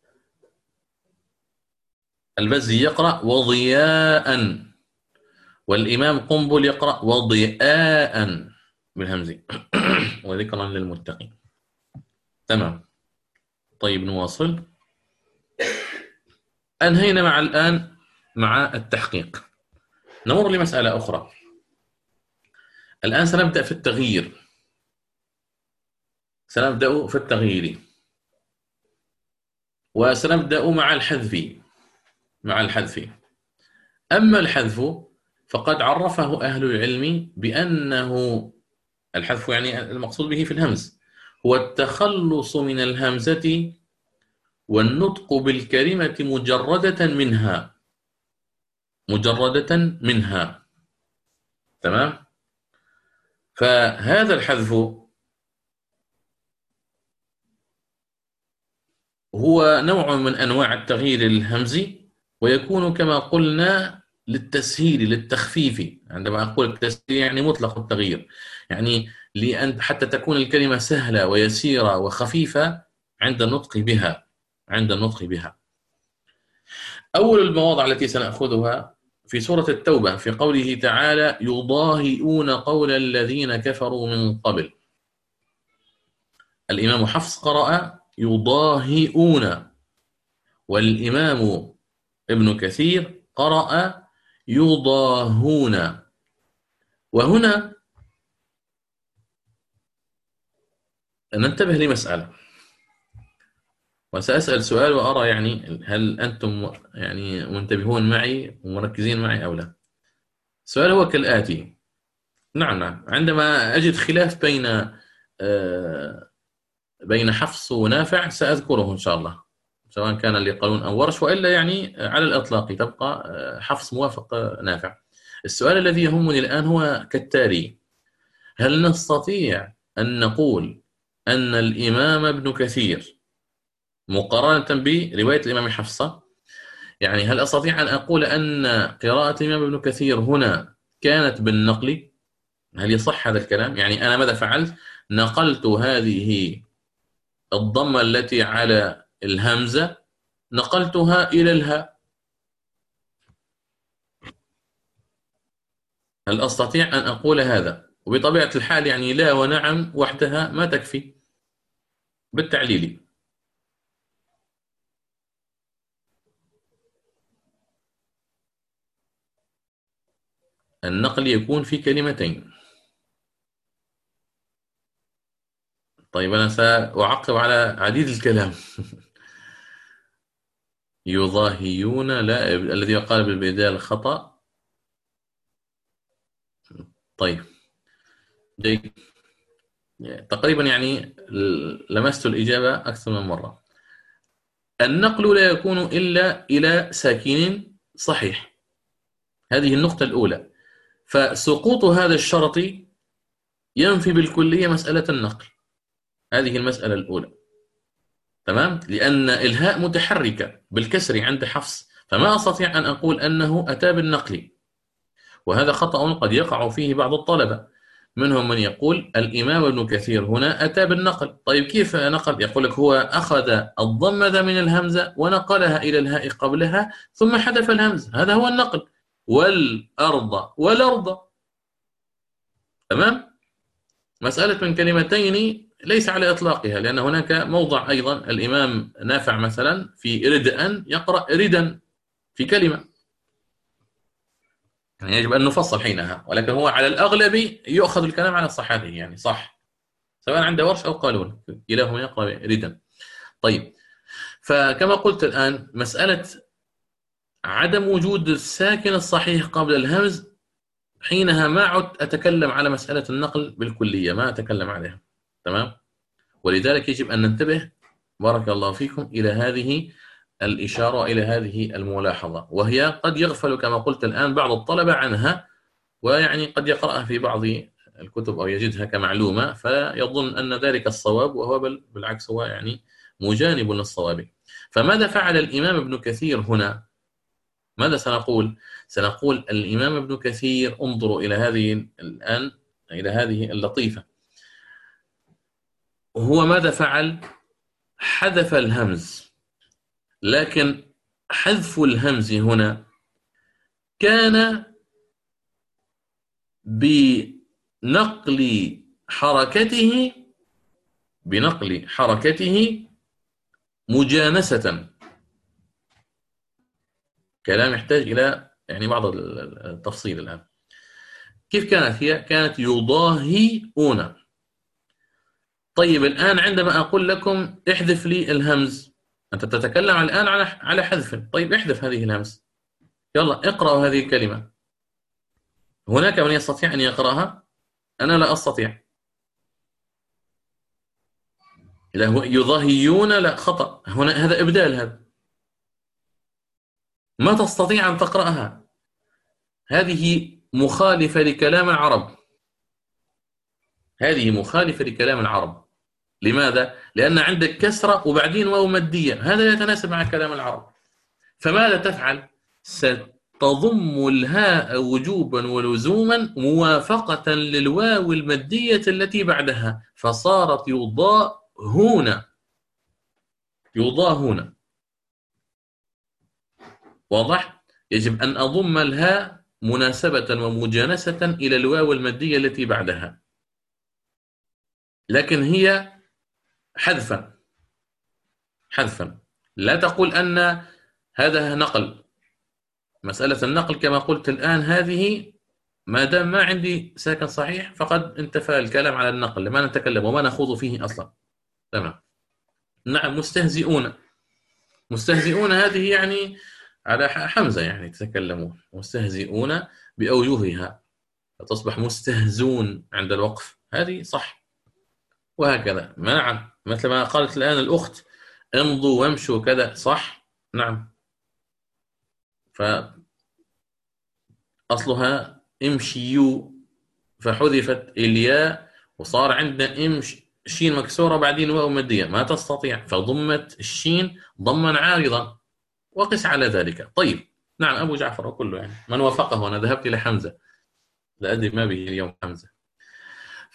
البزي يقرأ وضياء، والإمام قنبل يقرأ وضياء بالهمز وذكرا للمتقين. تمام. طيب نواصل. أنهينا الآن مع التحقيق. نمر لمسألة أخرى. الآن سنبدأ في التغيير. سنبدأ في التغيير وسنبدأ مع الحذف. أما الحذف فقد عرفه أهل العلم بأنه الحذف يعني المقصود به في الهمز هو التخلص من الهمزة والنطق بالكلمة مجردة منها. تمام. فهذا الحذف هو نوع من أنواع التغيير الهمزي، ويكون كما قلنا للتسهيل للتخفيف. عندما أقول التسهيل يعني مطلق التغيير، يعني حتى تكون الكلمة سهلة ويسيرة وخفيفة عند النطق بها. أول المواضع التي سنأخذها في سورة التوبة في قوله تعالى: يضاهئون قول الذين كفروا من قبل. الإمام حفص قرأ يضاهئون، والإمام ابن كثير قرأ يضاهون. وهنا ننتبه لمسألة، وسأسأل سؤال وأرى يعني هل أنتم يعني منتبهون معي ومركزين معي أو لا. السؤال هو كالآتي. نعم عندما أجد خلاف بين حفص ونافع سأذكره إن شاء الله، سواء كان لقالون أو ورش، وإلا يعني على الإطلاق تبقى حفص موافق نافع. السؤال الذي يهمني الآن هو كالتالي: هل نستطيع أن نقول أن الإمام ابن كثير مقارنة برواية الإمام حفصة، يعني هل أستطيع أن أقول أن قراءة الإمام ابن كثير هنا كانت بالنقل؟ هل يصح هذا الكلام؟ يعني أنا ماذا فعلت؟ نقلت هذه الضمة التي على الهمزة، نقلتها إلى الهاء. هل أستطيع أن أقول هذا؟ وبطبيعة الحال يعني لا ونعم وحدها ما تكفي، بالتعليل. النقل يكون في كلمتين. طيب أنا سأعقب على عديد الكلام. يضاهيون، لا، الذي يقال بالبدال خطأ. طيب، جيد. تقريبا يعني لمست الإجابة أكثر من مرة. النقل لا يكون إلا إلى ساكن صحيح، هذه النقطة الأولى. فسقوط هذا الشرط ينفي بالكلية مسألة النقل، هذه المسألة الأولى. تمام؟ لأن الهاء متحركة بالكسر عند حفص، فما أستطيع أن أقول أنه أتى بالنقل، وهذا خطأ قد يقع فيه بعض الطلبة. منهم من يقول الإمام ابن كثير هنا أتى بالنقل. طيب كيف نقل؟ يقول لك هو أخذ الضمة من الهمزة ونقلها إلى الهاء قبلها ثم حذف الهمزة، هذا هو النقل. والأرض والأرض. تمام؟ مسألة من كلمتين ليس على إطلاقها، لأن هناك موضع أيضا الإمام نافع مثلا في رد أن يقرأ ردا في كلمة، يعني يجب أن نفصل حينها، ولكن هو على الأغلب يؤخذ الكلام على صحته، يعني صح، سواء عند ورش أو قالون كلاهما يقرأ ردا. طيب، فكما قلت الآن مسألة عدم وجود الساكن الصحيح قبل الهمز، حينها ما عدت أتكلم على مسألة النقل بالكلية، ما أتكلم عليها. تمام؟ ولذلك يجب أن ننتبه بارك الله فيكم إلى هذه الإشارة، إلى هذه الملاحظة، وهي قد يغفل كما قلت الآن بعض الطلبة عنها، ويعني قد يقرأها في بعض الكتب أو يجدها كمعلومة فيظن أن ذلك الصواب، وهو بالعكس هو يعني مجانب للصواب. فماذا فعل الإمام ابن كثير هنا؟ ماذا سنقول؟ سنقول الإمام ابن كثير، انظروا إلى هذه الآن، إلى هذه اللطيفة. هو ماذا فعل؟ حذف الهمز، لكن حذف الهمز هنا كان بنقل حركته مجانسة. كلام يحتاج إلى يعني بعض التفصيل الآن. كيف كانت هي؟ كانت يضاهيون. طيب الآن عندما أقول لكم احذف لي الهمز، أنت تتكلم الآن على حذف. طيب احذف هذه الهمز، يلا اقرأوا هذه الكلمة. هناك من يستطيع أن يقرأها؟ أنا لا أستطيع. لا، هو يضاهيون، لا، خطأ هنا، هذا إبدال، هذا ما تستطيع أن تقرأها، هذه مخالفة لكلام العرب، هذه مخالفة لكلام العرب. لماذا؟ لأن عندك كسرة وبعدين واو مادية، هذا لا يتناسب مع كلام العرب. فماذا تفعل؟ ستضم الهاء وجوبا ولزوما موافقة للواو المادية التي بعدها، فصارت يضاهون. يضاهون، واضح؟ يجب أن أضم الهاء مناسبة ومجانسة إلى الواو المادية التي بعدها، لكن هي حذفا. لا تقول أن هذا نقل. مسألة النقل كما قلت الآن هذه ما دام ما عندي ساكن صحيح فقد انتفى الكلام على النقل، لما نتكلم وما نخوض فيه أصلا. تمام. نعم، مستهزئون هذه يعني على حمزة، يعني تتكلمون مستهزئون بأوجهها، فتصبح مستهزون عند الوقف، هذه صح. وهكذا، نعم، مثل ما قالت الآن الأخت امضوا وامشوا كذا، صح. نعم، فأصلها امشيوا، فحذفت الياء وصار عندنا شين مكسورة بعدين واو مادية، ما تستطيع، فضمت الشين ضما عارضا، وقس على ذلك. طيب، نعم، أبو جعفر وكله يعني من وافقه. أنا ذهبت إلى حمزة، لا أدري ما به اليوم حمزة.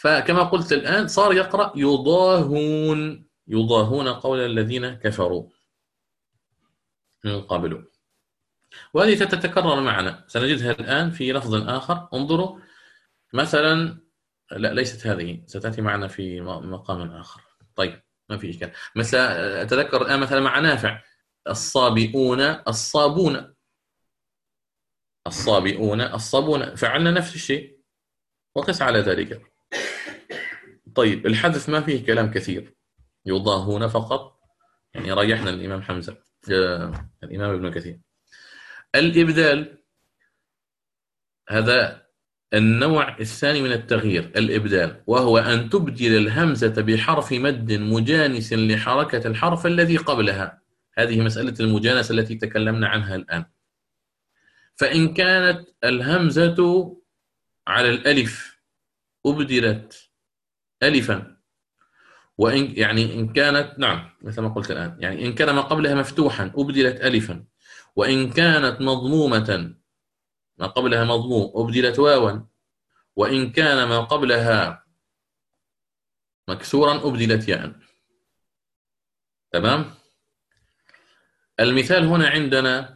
فكما قلت الآن صار يقرأ يضاهون، يضاهون قول الذين كفروا من قبل. وهذه تتكرر معنا، سنجدها الآن في لفظ آخر. انظروا مثلا، لا ليست هذه، ستأتي معنا في مقام آخر. طيب ما في إشكال. مثلا أتذكر الآن مثلا مع نافع: الصابئون الصابون، الصابئون الصابون، فعلنا نفس الشيء وقس على ذلك. طيب الحذف ما فيه كلام كثير، يضاهون فقط، يعني ريحنا الإمام حمزة، الإمام ابن كثير. الإبدال هذا النوع الثاني من التغيير، الإبدال، وهو أن تبدل الهمزة بحرف مد مجانس لحركة الحرف الذي قبلها. هذه مسألة المجانسة التي تكلمنا عنها الآن. فإن كانت الهمزة على الألف أبدلت ألفا، وإن يعني إن كانت، نعم مثل ما قلت الآن، يعني إن كان ما قبلها مفتوحا أبدلت ألفا، وإن كانت مضمومة ما قبلها مضموم أبدلت واوا، وإن كان ما قبلها مكسورا أبدلت ياء. تمام. المثال هنا عندنا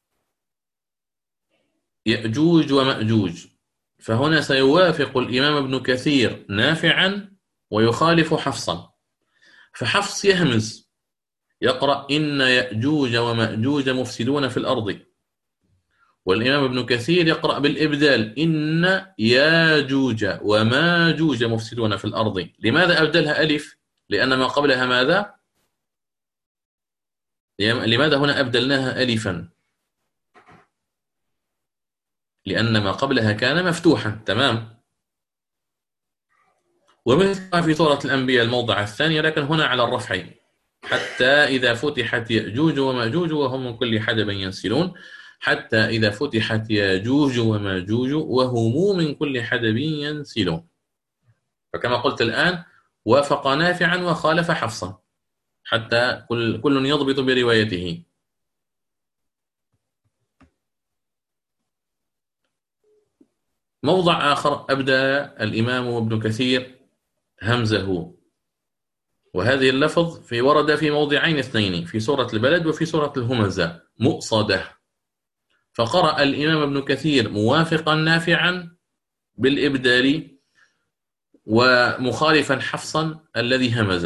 يأجوج ومأجوج، فهنا سيوافق الإمام ابن كثير نافعا ويخالف حفصا. فحفص يهمز يقرأ إن يأجوج ومأجوج مفسدون في الأرض، والإمام ابن كثير يقرأ بالإبدال إن ياجوج وماجوج مفسدون في الأرض. لماذا أبدلها ألف؟ لأن ما قبلها ماذا؟ لماذا هنا أبدلناها ألفا؟ لأن ما قبلها كان مفتوحا. تمام. ومثلها في سورة الأنبياء الموضع الثاني، لكن هنا على الرفع: حتى إذا فتحت يأجوج ومأجوج وهم من كل حدب ينسلون. حتى إذا فتحت يأجوج ومأجوج وهم من كل حدب ينسلون. فكما قلت الآن وافق نافعا وخالف حفصا، حتى كل يضبط بروايته. موضع آخر أبدى الإمام ابن كثير همزه، وهذه اللفظ ورد في موضعين اثنين، في سورة البلد وفي سورة الهمزة: مؤصدة. فقرأ الإمام ابن كثير موافقا نافعا بالإبدال ومخالفا حفصا الذي همز.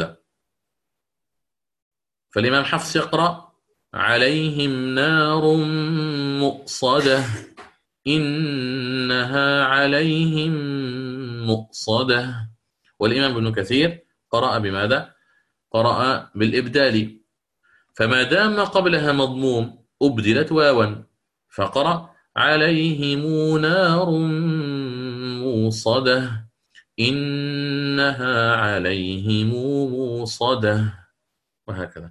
فالإمام حفص يقرأ عليهم نار مؤصدة، إنها عليهم مؤصدة. والإمام ابن كثير قرأ بماذا؟ قرأ بالإبدال. فما دام قبلها مضموم أبدلت واوا، فقرأ عليهم نار موصدة، إنها عليهم موصدة، وهكذا.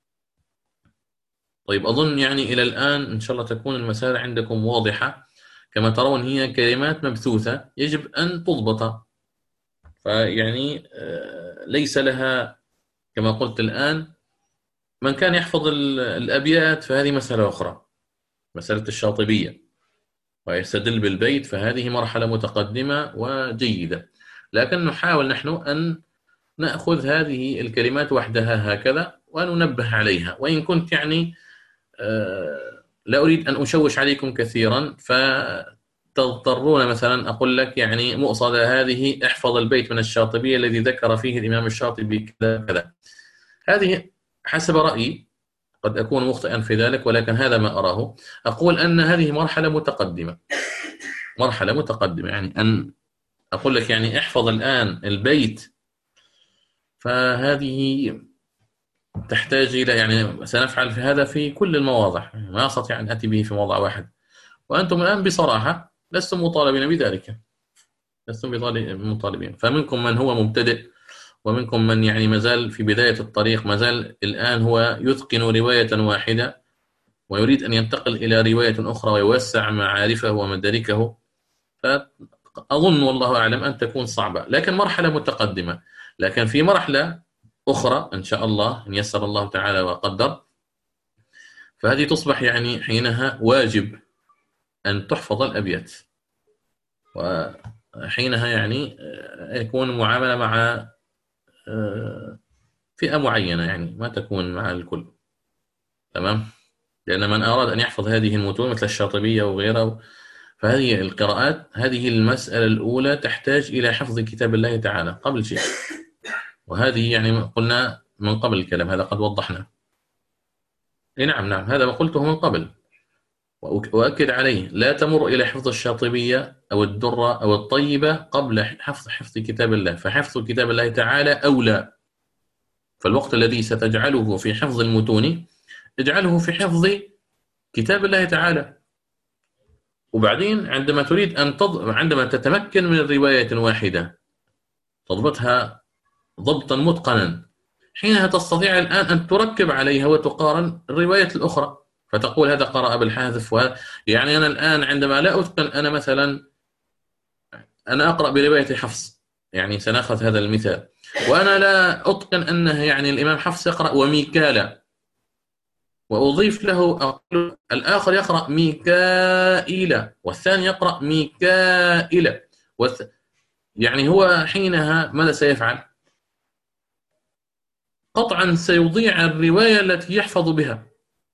طيب أظن يعني إلى الآن إن شاء الله تكون المسألة عندكم واضحة. كما ترون هي كلمات مبثوثة يجب أن تضبط، فيعني ليس لها كما قلت الآن. من كان يحفظ الأبيات فهذه مسألة أخرى، مسألة الشاطبية، ويستدل بالبيت، فهذه مرحلة متقدمة وجيدة. لكن نحاول نحن أن نأخذ هذه الكلمات وحدها هكذا وننبه عليها. وإن كنت يعني لا أريد أن أشوش عليكم كثيرا، فتضطرون مثلا أقول لك يعني مؤصدة هذه احفظ البيت من الشاطبية الذي ذكر فيه الإمام الشاطبي كذا كذا. هذه حسب رأيي، قد أكون مخطئا في ذلك، ولكن هذا ما أراه. أقول أن هذه مرحلة متقدمة، مرحلة متقدمة، يعني أن أقول لك يعني احفظ الآن البيت، فهذه تحتاج إلى يعني سنفعل في هذا في كل المواضع، ما أستطيع أن أتي به في موضع واحد. وأنتم الآن بصراحة لستم مطالبين بذلك، لستم مطالبين. فمنكم من هو مبتدئ، ومنكم من يعني مازال في بداية الطريق، مازال الآن هو يتقن رواية واحدة ويريد أن ينتقل إلى رواية أخرى ويوسع معارفه ومداركه. فأظن والله أعلم أن تكون صعبة، لكن مرحلة متقدمة. لكن في مرحلة أخرى إن شاء الله إن يسر الله تعالى وقدر، فهذه تصبح يعني حينها واجب أن تحفظ الأبيات. حينها يعني يكون معاملة مع فئة معينة، يعني ما تكون مع الكل. تمام. لأن من أراد أن يحفظ هذه المتون مثل الشاطبية وغيرها، فهذه القراءات، هذه المسألة الأولى تحتاج إلى حفظ كتاب الله تعالى قبل شيء، وهذه يعني قلنا من قبل الكلام، هذا قد وضحنا. نعم نعم، هذا ما قلته من قبل، وأؤكد عليه، لا تمر إلى حفظ الشاطبية أو الدرة أو الطيبة قبل حفظ كتاب الله، فحفظ كتاب الله تعالى أولى. فالوقت الذي ستجعله في حفظ المتون اجعله في حفظ كتاب الله تعالى. وبعدين عندما تريد أن عندما تتمكن من الرواية واحدة تضبطها ضبطا متقنا، حينها تستطيع الآن أن تركب عليها وتقارن الرواية الأخرى، فتقول هذا قرأ بالحذف، وهذا يعني أنا الآن عندما لا أتقن، أنا مثلا أنا أقرأ برواية حفص، يعني سنأخذ هذا المثال، وأنا لا أتقن أنه يعني الإمام حفص يقرأ وميكالا، وأضيف له أقول الآخر يقرأ ميكائيل والثاني يقرأ ميكائيل، يعني هو حينها ماذا سيفعل؟ قطعا سيضيع الرواية التي يحفظ بها،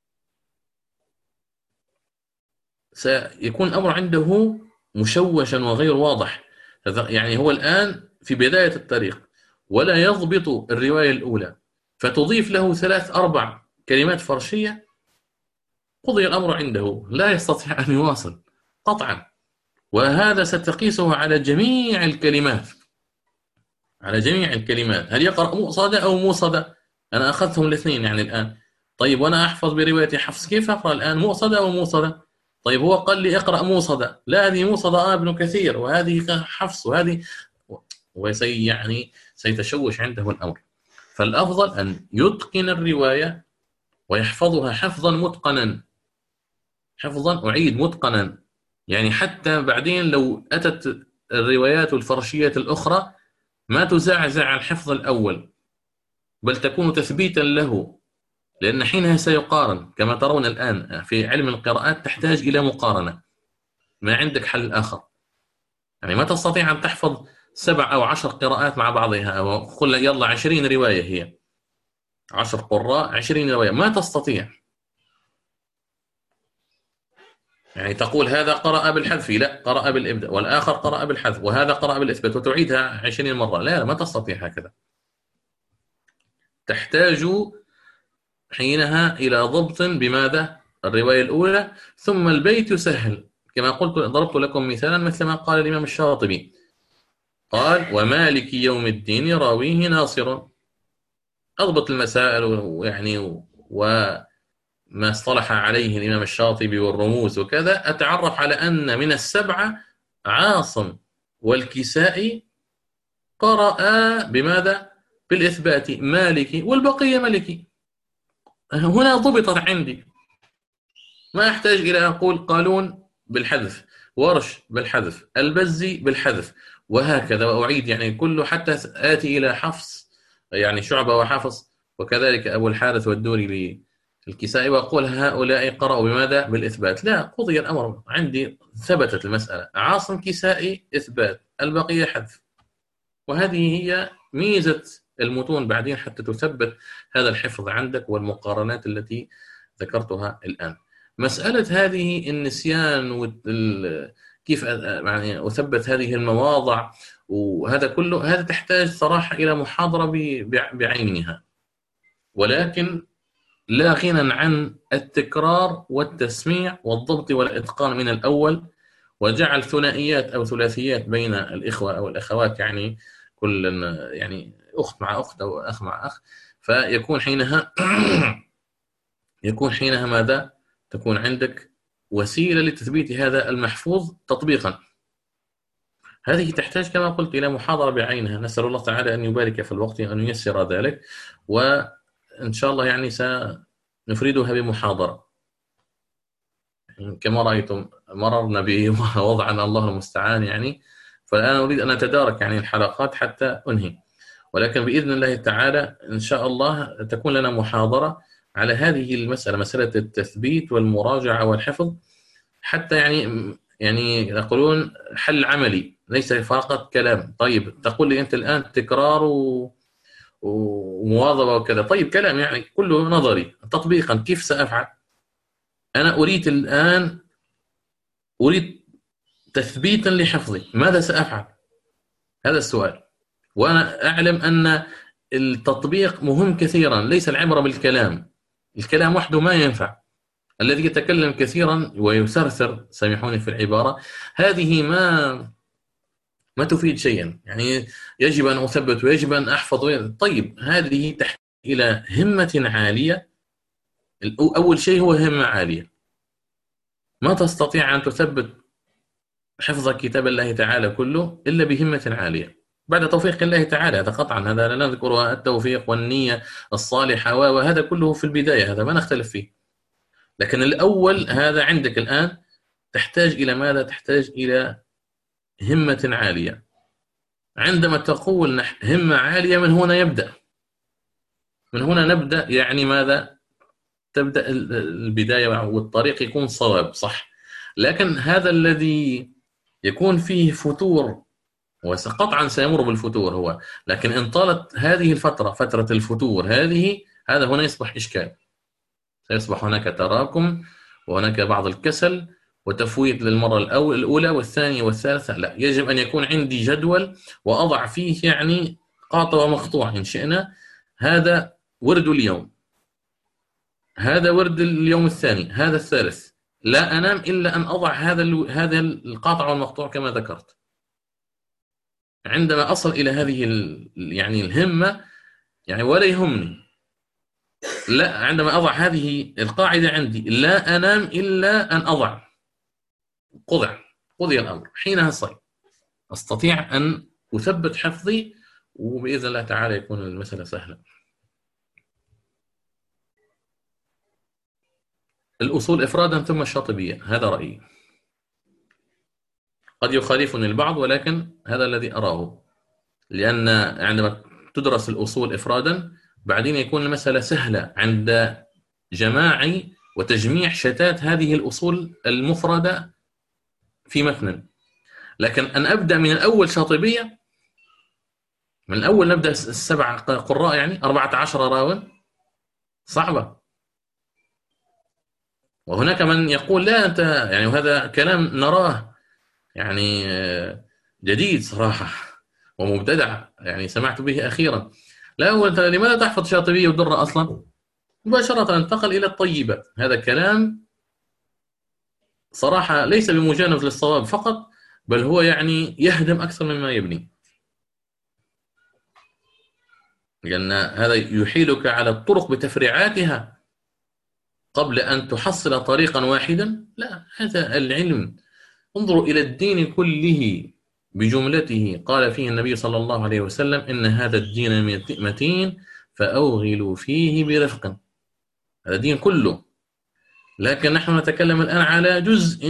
سيكون الأمر عنده مشوشا وغير واضح. يعني هو الآن في بداية الطريق ولا يضبط الرواية الأولى، فتضيف له 3-4 كلمات فرشية، قضي الأمر عنده، لا يستطيع أن يواصل قطعا. وهذا ستقيسه على جميع الكلمات، على جميع الكلمات، هل يقرأ مؤصدة أو موصدة؟ أنا أخذتهم الاثنين يعني الآن. طيب وأنا أحفظ برواية حفص، كيف أقرأ الآن مؤصدة أو موصدة؟ طيب هو قال لي اقرأ موصدة، لا هذه موصدة ابن كثير، وهذه حفص، وهذه يعني سيتشوش عنده الأمر. فالأفضل أن يتقن الرواية ويحفظها حفظا متقنا، حفظا أعيد متقنا، يعني حتى بعدين لو أتت الروايات الفرشية الأخرى ما تزعزع الحفظ الأول، بل تكون تثبيتا له، لأن حينها سيقارن. كما ترون الآن في علم القراءات تحتاج إلى مقارنة، ما عندك حل آخر. يعني ما تستطيع أن تحفظ 7 أو 10 قراءات مع بعضها، أو قل يلا 20 رواية، هي 10 قراء 20 رواية، ما تستطيع. يعني تقول هذا قرأ بالحذف، لا قرأ بالإبداء، والآخر قرأ بالحذف، وهذا قرأ بالإثبات، وتعيدها 20 مرة، لا ما تستطيع هكذا. تحتاج حينها إلى ضبط بماذا؟ الرواية الأولى، ثم البيت يسهل. كما قلت ضربت لكم مثالا مثل ما قال الإمام الشاطبي، قال ومالك يوم الدين راويه ناصر. أضبط المسائل ويعني وما اصطلح عليه الإمام الشاطبي والرموز وكذا، أتعرف على أن من السبعة عاصم والكسائي قرأ بماذا؟ بالإثبات مالكي، والبقية ملكي. هنا ضبطت عندي، ما أحتاج إلى أقول قالون بالحذف، ورش بالحذف، البزي بالحذف، وهكذا، وأعيد يعني كله حتى آتي إلى حفص، يعني شعبة وحفص، وكذلك أبو الحارث والدوري للكسائي، وأقول هؤلاء قرأوا بماذا؟ بالإثبات. لا، قضي الأمر عندي، ثبتت المسألة، عاصم كسائي إثبات، البقية حذف. وهذه هي ميزة المتون بعدين حتى تثبت هذا الحفظ عندك، والمقارنات التي ذكرتها الآن. مسألة هذه النسيان كيف يعني أثبت هذه المواضع وهذا كله، هذا تحتاج صراحة إلى محاضرة بعينها، ولكن لا غنى عن التكرار والتسميع والضبط والإتقان من الأول، وجعل ثنائيات أو ثلاثيات بين الإخوة أو الأخوات، يعني كل يعني أخت مع أخت أو أخ مع أخ، فيكون حينها يكون حينها ماذا؟ تكون عندك وسيلة لتثبيت هذا المحفوظ تطبيقا. هذه تحتاج كما قلت إلى محاضرة بعينها، نسأل الله تعالى أن يبارك في الوقت وأن ييسر ذلك، وإن شاء الله يعني سنفردها بمحاضرة. كما رأيتم مررنا بوضعنا الله المستعان يعني، فالآن أريد أن أتدارك يعني الحلقات حتى أنهي، ولكن بإذن الله تعالى إن شاء الله تكون لنا محاضرة على هذه المسألة، مسألة التثبيت والمراجعة والحفظ، حتى يعني يقولون حل عملي ليس فقط كلام. طيب تقول لي أنت الآن تكرار ومواظبة وكذا، طيب كلام يعني كله نظري. تطبيقا كيف سأفعل؟ أنا أريد تثبيتا لحفظي، ماذا سأفعل؟ هذا السؤال. وأنا أعلم أن التطبيق مهم كثيرا، ليس العبرة بالكلام، الكلام وحده ما ينفع. الذي يتكلم كثيرا ويسرسر، سامحوني في العبارة هذه، ما تفيد شيئا. يعني يجب أن أثبت ويجب أن أحفظ. طيب هذه تحتاج إلى همة عالية. أول شيء هو همة عالية. ما تستطيع أن تثبت حفظ كتاب الله تعالى كله إلا بهمة عالية بعد توفيق الله تعالى. هذا قطعا، هذا لا نذكر التوفيق والنية الصالحة وهذا كله في البداية، هذا ما نختلف فيه. لكن الأول هذا عندك الآن تحتاج إلى ماذا؟ تحتاج إلى همة عالية. عندما تقول همة عالية، من هنا يبدأ، من هنا نبدأ. يعني ماذا؟ تبدأ البداية والطريق يكون صواب صح. لكن هذا الذي يكون فيه فتور، وقطعا سيمر بالفتور هو، لكن إن طالت هذه الفترة، فترة الفتور هذه، هذا هنا يصبح إشكال. سيصبح هناك تراكم وهناك بعض الكسل وتفويت للمرة الأولى والثانية والثالثة. لا، يجب أن يكون عندي جدول وأضع فيه يعني قاطع ومقطوع إن شئنا. هذا ورد اليوم، هذا ورد اليوم الثاني، هذا الثالث. لا أنام إلا أن أضع هذا القاطع والمقطوع كما ذكرت. عندما أصل إلى هذه يعني الهمة، يعني ولا يهمني، لا، عندما أضع هذه القاعدة عندي، لا أنام إلا أن أضع، قضي الأمر حينها أستطيع أن أثبت حفظي، وبإذن الله تعالى يكون المسألة سهلة. الأصول إفرادا ثم الشاطبية، هذا رأيي. قد يخالفني البعض ولكن هذا الذي أراه. لأن عندما تدرس الأصول إفرادا بعدين يكون المسألة سهلة عند جماع وتجميع شتات هذه الأصول المفردة في متن. لكن أن أبدأ من الأول شاطبية، من الأول نبدأ السبع قراء يعني 14 راو، صعبة. وهناك من يقول لا أنت يعني، وهذا كلام نراه يعني جديد صراحة ومبتدع، يعني سمعت به أخيرا. لا، هو أنت لماذا تحفظ شاطبية ودرة أصلا؟ مباشرة انتقل إلى الطيبة. هذا كلام صراحة ليس بمجانب للصواب فقط، بل هو يعني يهدم أكثر مما يبني. لأن هذا يحيلك على الطرق بتفريعاتها قبل أن تحصل طريقا واحدا. لا، هذا العلم. انظروا إلى الدين كله بجملته، قال فيه النبي صلى الله عليه وسلم: إن هذا الدين متين فأوغلوا فيه برفق. هذا الدين كله. لكن نحن نتكلم الآن على جزء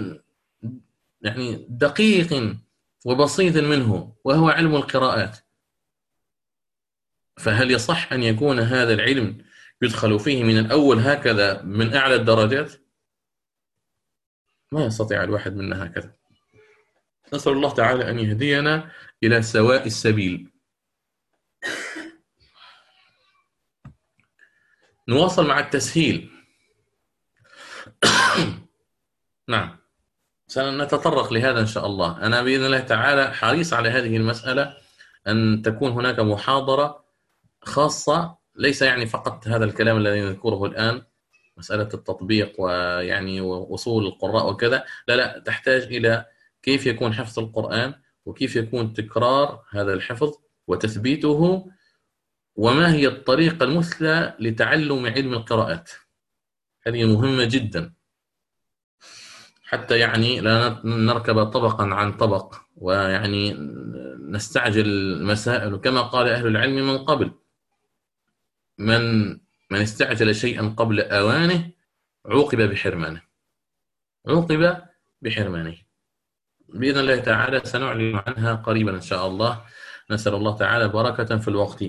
يعني دقيق وبسيط منه، وهو علم القراءات. فهل يصح أن يكون هذا العلم يدخل فيه من الأول هكذا من أعلى الدرجات؟ ما يستطيع الواحد منا هكذا. نسأل الله تعالى أن يهدينا إلى سواء السبيل. نواصل مع التسهيل. نعم، سنتطرق لهذا إن شاء الله. أنا بإذن الله تعالى حريص على هذه المسألة، أن تكون هناك محاضرة خاصة، ليس يعني فقط هذا الكلام الذي نذكره الآن، مسألة التطبيق ويعني وأصول القراء وكذا. لا، تحتاج إلى كيف يكون حفظ القرآن، وكيف يكون تكرار هذا الحفظ وتثبيته، وما هي الطريقة المثلى لتعلم علم القراءات. هذه مهمة جدا، حتى يعني لا نركب طبقا عن طبق ويعني نستعجل المسائل. كما قال أهل العلم من قبل: من استعجل شيئا قبل أوانه عوقب بحرمانه. عوقب بحرمانه. بإذن الله تعالى سنعلن عنها قريبا إن شاء الله. نسأل الله تعالى بركة في الوقت.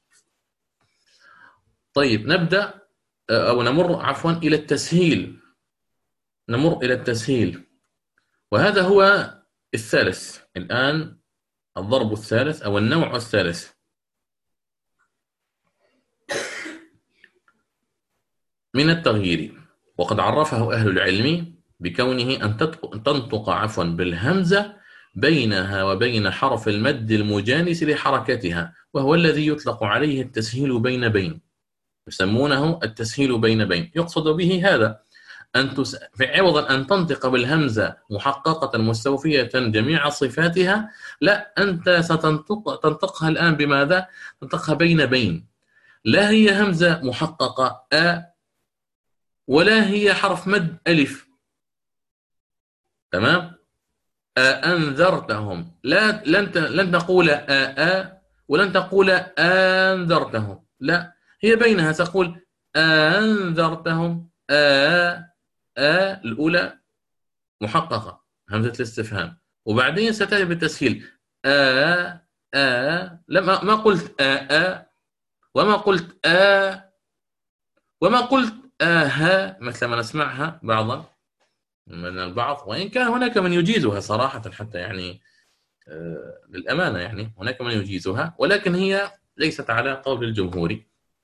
طيب نبدأ أو نمر عفوا إلى التسهيل. نمر إلى التسهيل. وهذا هو الثالث الآن، الضرب الثالث أو النوع الثالث. من التغيير، وقد عرفه أهل العلم بكونه أن تنطق بالهمزة بينها وبين حرف المد المجانس لحركتها، وهو الذي يطلق عليه التسهيل بين بين، يسمونه التسهيل بين بين. يقصد به هذا في عوض أن تنطق بالهمزة محققة مستوفية جميع صفاتها، لا، أنت تنطقها الآن بماذا؟ تنطقها بين بين، لا هي همزة محققة ولا هي حرف مد ألف. تمام؟ أنذرتهم، لن تقول ولن تقول أنذرتهم، لا، هي بينها، تقول أنذرتهم. الأولى محققة همزة الاستفهام، وبعدين ستأتي بالتسهيل لما ما قلت وما قلت وما قلت ها، مثل ما نسمعها بعضا من البعض، وإن كان هناك من يجيزها صراحة، حتى يعني للأمانة يعني هناك من يجيزها، ولكن هي ليست على قول الجمهور.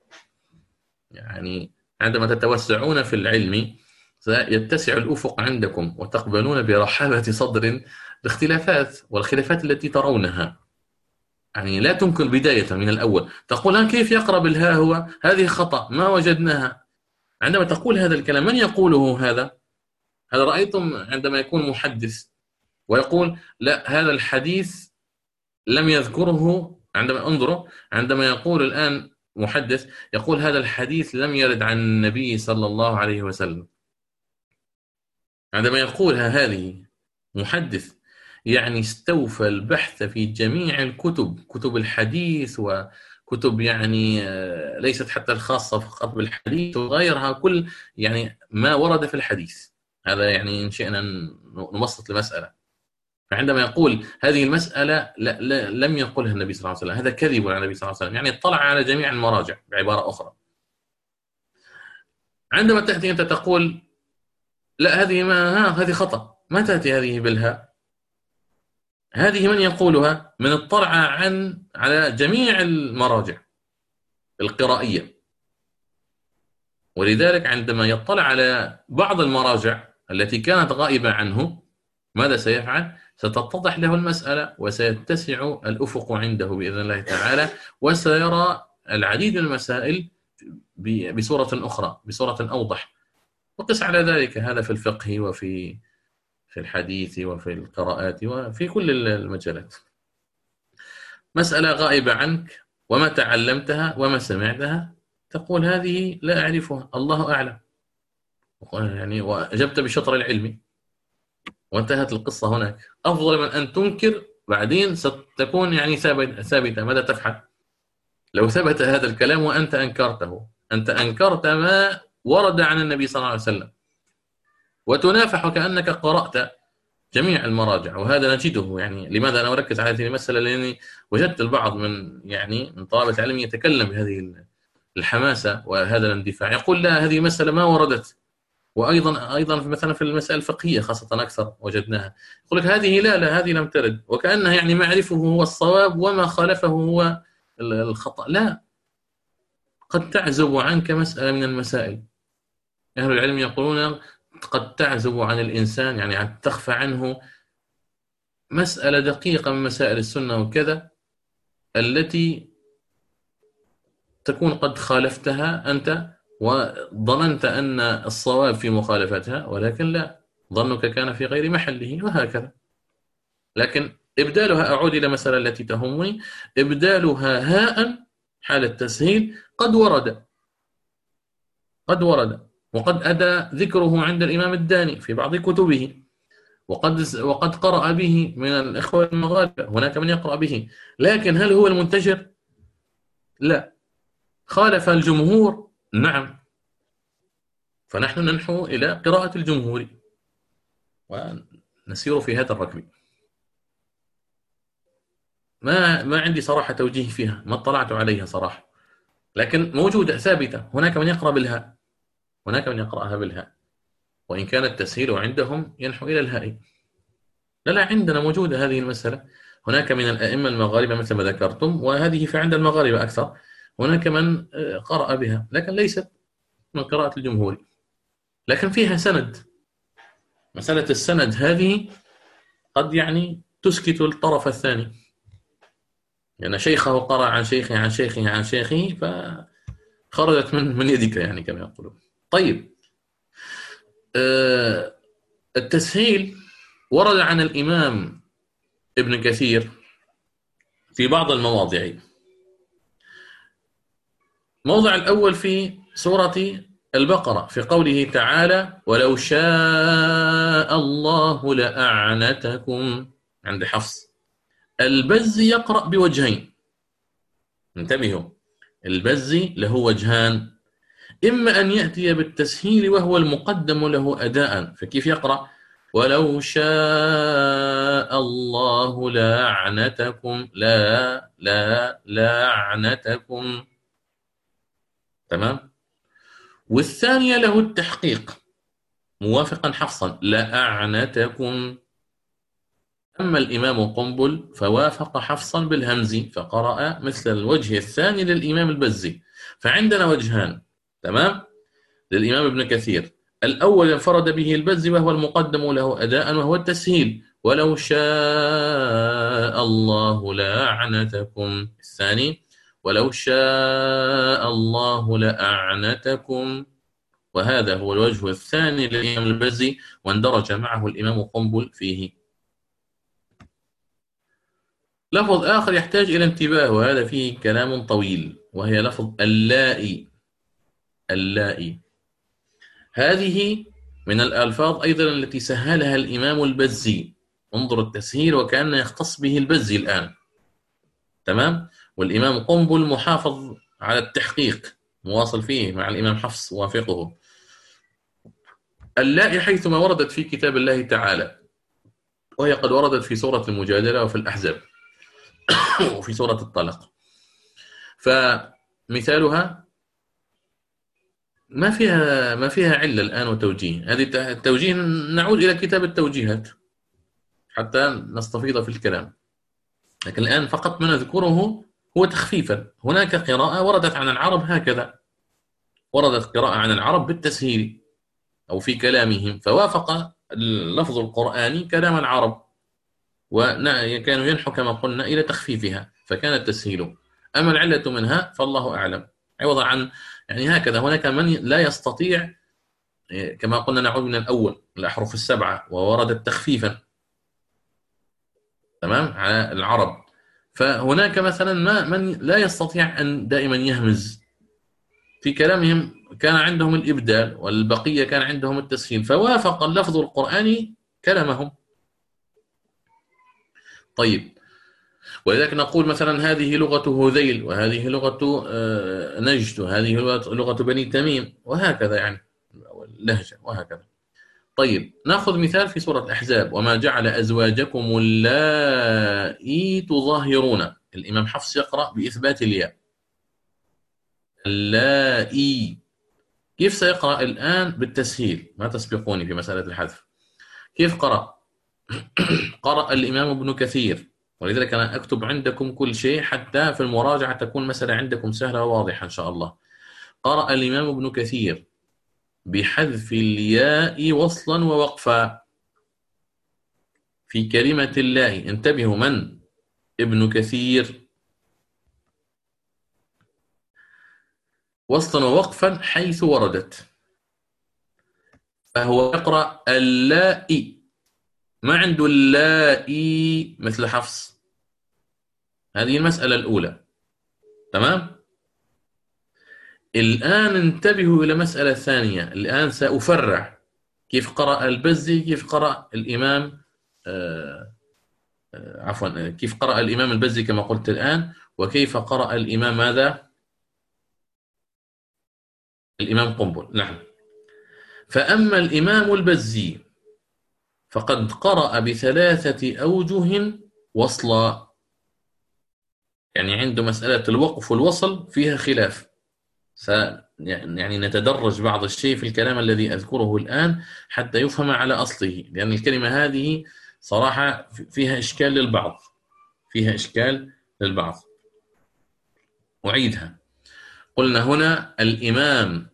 يعني عندما تتوسعون في العلم سيتسع الأفق عندكم، وتقبلون برحابة صدر الاختلافات والخلافات التي ترونها. يعني لا تمكن بداية من الأول تقول كيف يقرأ بالها هو، هذه خطأ ما وجدناها. عندما تقول هذا الكلام، من يقوله هذا؟ هذا رأيتم عندما يكون محدث ويقول لا، هذا الحديث لم يذكره، عندما يقول الآن محدث يقول هذا الحديث لم يرد عن النبي صلى الله عليه وسلم، عندما يقولها هذه محدث يعني استوفى البحث في جميع الكتب، كتب الحديث وكتب يعني ليست حتى الخاصة فقط بالحديث وغيرها، كل يعني ما ورد في الحديث. هذا يعني إن شئنا نبسط المسألة. فعندما يقول هذه المسألة لم يقلها النبي صلى الله عليه وسلم، هذا كذب على النبي صلى الله عليه وسلم، يعني اطلع على جميع المراجع بعبارة أخرى. عندما تأتي أنت تقول لا، هذه خطأ، ما تأتي هذه بالها، هذه من يقولها؟ من اطلع على جميع المراجع القرائية. ولذلك عندما يطلع على بعض المراجع التي كانت غائبة عنه، ماذا سيفعل؟ ستتضح له المسألة وسيتسع الأفق عنده بإذن الله تعالى، وسيرى العديد من المسائل بصورة أخرى، بصورة أوضح. وقس على ذلك هذا في الفقه وفي الحديث وفي القراءات وفي كل المجالات. مسألة غائبة عنك وما تعلمتها وما سمعتها، تقول هذه لا أعرفها، الله أعلم، يعني وأجبت بشطر العلم وانتهت القصة هناك. أفضل من أن تنكر بعدين ستكون يعني ثابتة. ماذا تفعل لو ثبت هذا الكلام وأنت أنكرته؟ أنت أنكرت ما ورد عن النبي صلى الله عليه وسلم، وتنافح كأنك قرأت جميع المراجع. وهذا نجده، يعني لماذا أنا أركز على هذه المسألة؟ لأني وجدت البعض من طلبة العلم يتكلم بهذه الحماسة وهذا الاندفاع، يقول لا، هذه مسألة ما وردت. وأيضا مثلا في المسائل الفقهية خاصة أكثر وجدناها، يقول لك هذه لا هذه لم ترد، وكأنها يعني معرفه هو الصواب وما خالفه هو الخطأ. لا، قد تعزب عنك مسألة من المسائل. أهل العلم يقولون قد تعزب عن الإنسان، يعني تخفى عنه مسألة دقيقة من مسائل السنة وكذا، التي تكون قد خالفتها أنت وظننت أن الصواب في مخالفتها، ولكن لا، ظنك كان في غير محله، وهكذا. لكن إبدالها، أعود إلى مسألة التي تهمني، إبدالها هاء حال التسهيل قد ورد وقد أدى ذكره عند الإمام الداني في بعض كتبه، وقد قرأ به من الإخوة المغاربة، هناك من يقرأ به، لكن هل هو المنتشر؟ لا. خالف الجمهور؟ نعم. فنحن ننحو إلى قراءة الجمهور ونسير في هذا الركب. ما عندي صراحة توجيه فيها، ما اطلعت عليها صراحة، لكن موجودة ثابتة. هناك من يقرأ بالهاء، هناك من يقرأها بالهاء، وإن كان التسهيل عندهم ينحو إلى الهاء. لا عندنا موجودة هذه المسألة. هناك من الأئمة المغاربة مثل ما ذكرتم، وهذه في عند المغاربة أكثر. هناك من قرأ بها، لكن ليست من قراءة الجمهور، لكن فيها سند. مسألة السند هذه قد يعني تسكت الطرف الثاني، يعني شيخه قرأ عن شيخه عن شيخه عن شيخه، فخرجت من يدك يعني كما يقولون. طيب، التسهيل ورد عن الإمام ابن كثير في بعض المواضع. موضع الأول في سورة البقرة في قوله تعالى: ولو شاء الله لأعنتكم، عند حفص. البزي يقرأ بوجهين، انتبهوا، البزي له وجهان: إما أن يأتي بالتسهيل وهو المقدم له أداء، فكيف يقرأ؟ ولو شاء الله لأعنتكم، لا لأعنتكم، تمام. والثانية له التحقيق موافقا حفصا: لأعنتكم. أما الإمام قنبل فوافق حفصا بالهمز فقرأ مثل الوجه الثاني للإمام البزي. فعندنا وجهان، تمام، للإمام ابن كثير. الأول انفرد به البزي وهو المقدم له أداء، وهو التسهيل: ولو شاء الله لأعنتكم. الثاني: ولو شاء الله لأعنتكم. وهذا هو الوجه الثاني للإمام البزي، واندرج معه الإمام قنبل فيه. لفظ آخر يحتاج إلى انتباه، وهذا فيه كلام طويل، وهي لفظ اللائي. اللائي هذه من الألفاظ أيضا التي سهلها الإمام البزي. انظر التسهيل، وكأن يختص به البزي الآن، تمام. والإمام قنبل محافظ على التحقيق، مواصل فيه مع الإمام حفص وافقه. اللائي حيثما وردت في كتاب الله تعالى، وهي قد وردت في سورة المجادلة وفي الأحزاب وفي سورة الطلاق. فمثالها ما فيها علة الآن وتوجيه. هذه التوجيه نعود إلى كتاب التوجيهات حتى نستفيض في الكلام، لكن الآن فقط ما نذكره هو تخفيفا. هناك قراءة وردت عن العرب هكذا، وردت قراءة عن العرب بالتسهيل أو في كلامهم، فوافق اللفظ القرآني كلام العرب، وكانوا ينحو كما قلنا إلى تخفيفها، فكان التسهيل. أما العلة منها فالله أعلم، عوضا عن يعني هكذا. هناك من لا يستطيع، كما قلنا نعود من الأول، الأحرف السبعة ووردت تخفيفا، تمام، على العرب. فهناك مثلا من لا يستطيع أن دائما يهمز في كلامهم، كان عندهم الإبدال، والبقية كان عندهم التسهيل، فوافق اللفظ القرآني كلامهم. طيب، ولذلك نقول مثلا هذه لغة هذيل، وهذه لغة نجد، وهذه لغة بني تميم، وهكذا يعني اللهجة وهكذا. طيب، نأخذ مثال في سورة الأحزاب: وما جعل أزواجكم اللائي تظاهرون. الإمام حفص يقرأ بإثبات الياء، اللائي. كيف سيقرأ الآن بالتسهيل؟ ما تسبقوني في مسألة الحذف. كيف قرأ؟ قرأ الإمام ابن كثير، ولذلك أنا أكتب عندكم كل شيء حتى في المراجعة تكون مسألة عندكم سهلة وواضحة إن شاء الله. قرأ الإمام ابن كثير بحذف الياء وصلا ووقفا في كلمة الله. انتبهوا، من؟ ابن كثير. وصلا ووقفا حيث وردت، فهو يقرأ اللائي، ما عنده اللائي مثل حفص. هذه المسألة الأولى، تمام. الآن انتبهوا إلى مسألة ثانية. الآن سأفرع كيف قرأ البزي، كيف قرأ الإمام عفوا، كيف قرأ الإمام البزي كما قلت الآن، وكيف قرأ الإمام ماذا؟ الإمام قنبل. نعم. فأما الإمام البزي فقد قرأ بثلاثة أوجه وصلا، يعني عنده مسألة الوقف والوصل فيها خلاف. يعني نتدرج بعض الشيء في الكلام الذي أذكره الآن حتى يفهم على أصله، لأن الكلمة هذه صراحة فيها إشكال للبعض، فيها إشكال للبعض. أعيدها. قلنا هنا الإمام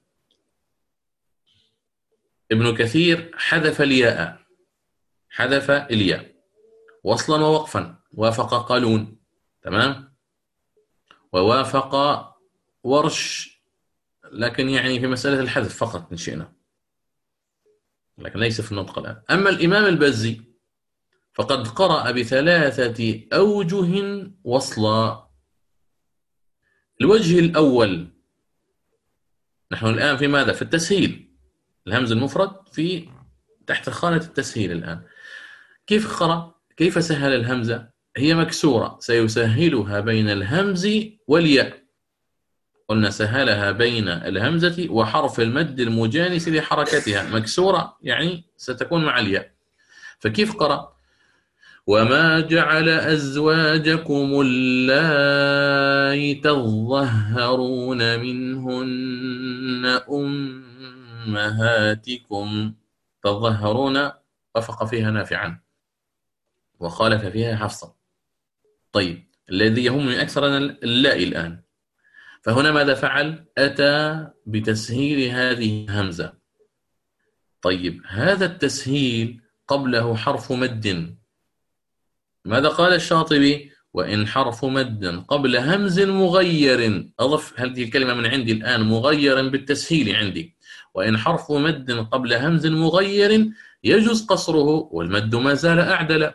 ابن كثير حذف الياء، حذف الياء وصلا ووقفا، وافق قالون، تمام، ووافق ورش، لكن يعني في مسألة الحذف فقط إن شئنا، لكن ليس في النطق الآن. أما الإمام البزي فقد قرأ بثلاثة أوجه وصلا. الوجه الأول، نحن الآن في ماذا؟ في التسهيل، الهمز المفرد في تحت خانة التسهيل الآن. كيف قرأ؟ كيف سهل الهمزة؟ هي مكسورة، سيسهلها بين الهمز والياء. قلنا سهلها بين الهمزة وحرف المد المجانس لحركتها، مكسورة يعني ستكون مع الياء. فكيف قرأ؟ وما جعل أزواجكم اللائي تظهرون منهن أمهاتكم. تظهرون وفق فيها نافعا وخالف فيها حفصا. طيب الذي يهمني أكثر اللائي الآن، فهنا ماذا فعل؟ أتى بتسهيل هذه الهمزة. طيب هذا التسهيل قبله حرف مد. ماذا قال الشاطبي؟ وإن حرف مد قبل همز مغير، أضف هذه الكلمة من عندي الآن، مغير بالتسهيل عندي. وإن حرف مد قبل همز مغير يجوز قصره والمد ما زال أعدل.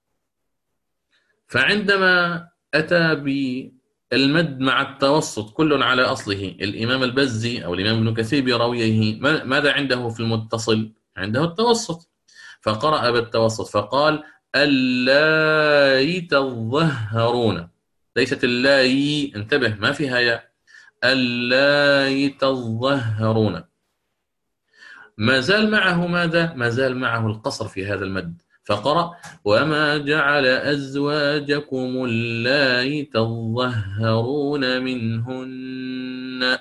فعندما أتى بالمد مع التوسط كل على أصله، الإمام البزي أو الإمام ابن كثير براويه ماذا عنده في المتصل؟ عنده التوسط، فقرأ بالتوسط فقال اللائي تظهرون، ليست اللائي، انتبه ما فيها ياء، اللائي تظهرون. ما زال معه ماذا؟ ما زال معه القصر في هذا المد، فقرأ وما جعل أزواجكم اللائي تظهرون منهن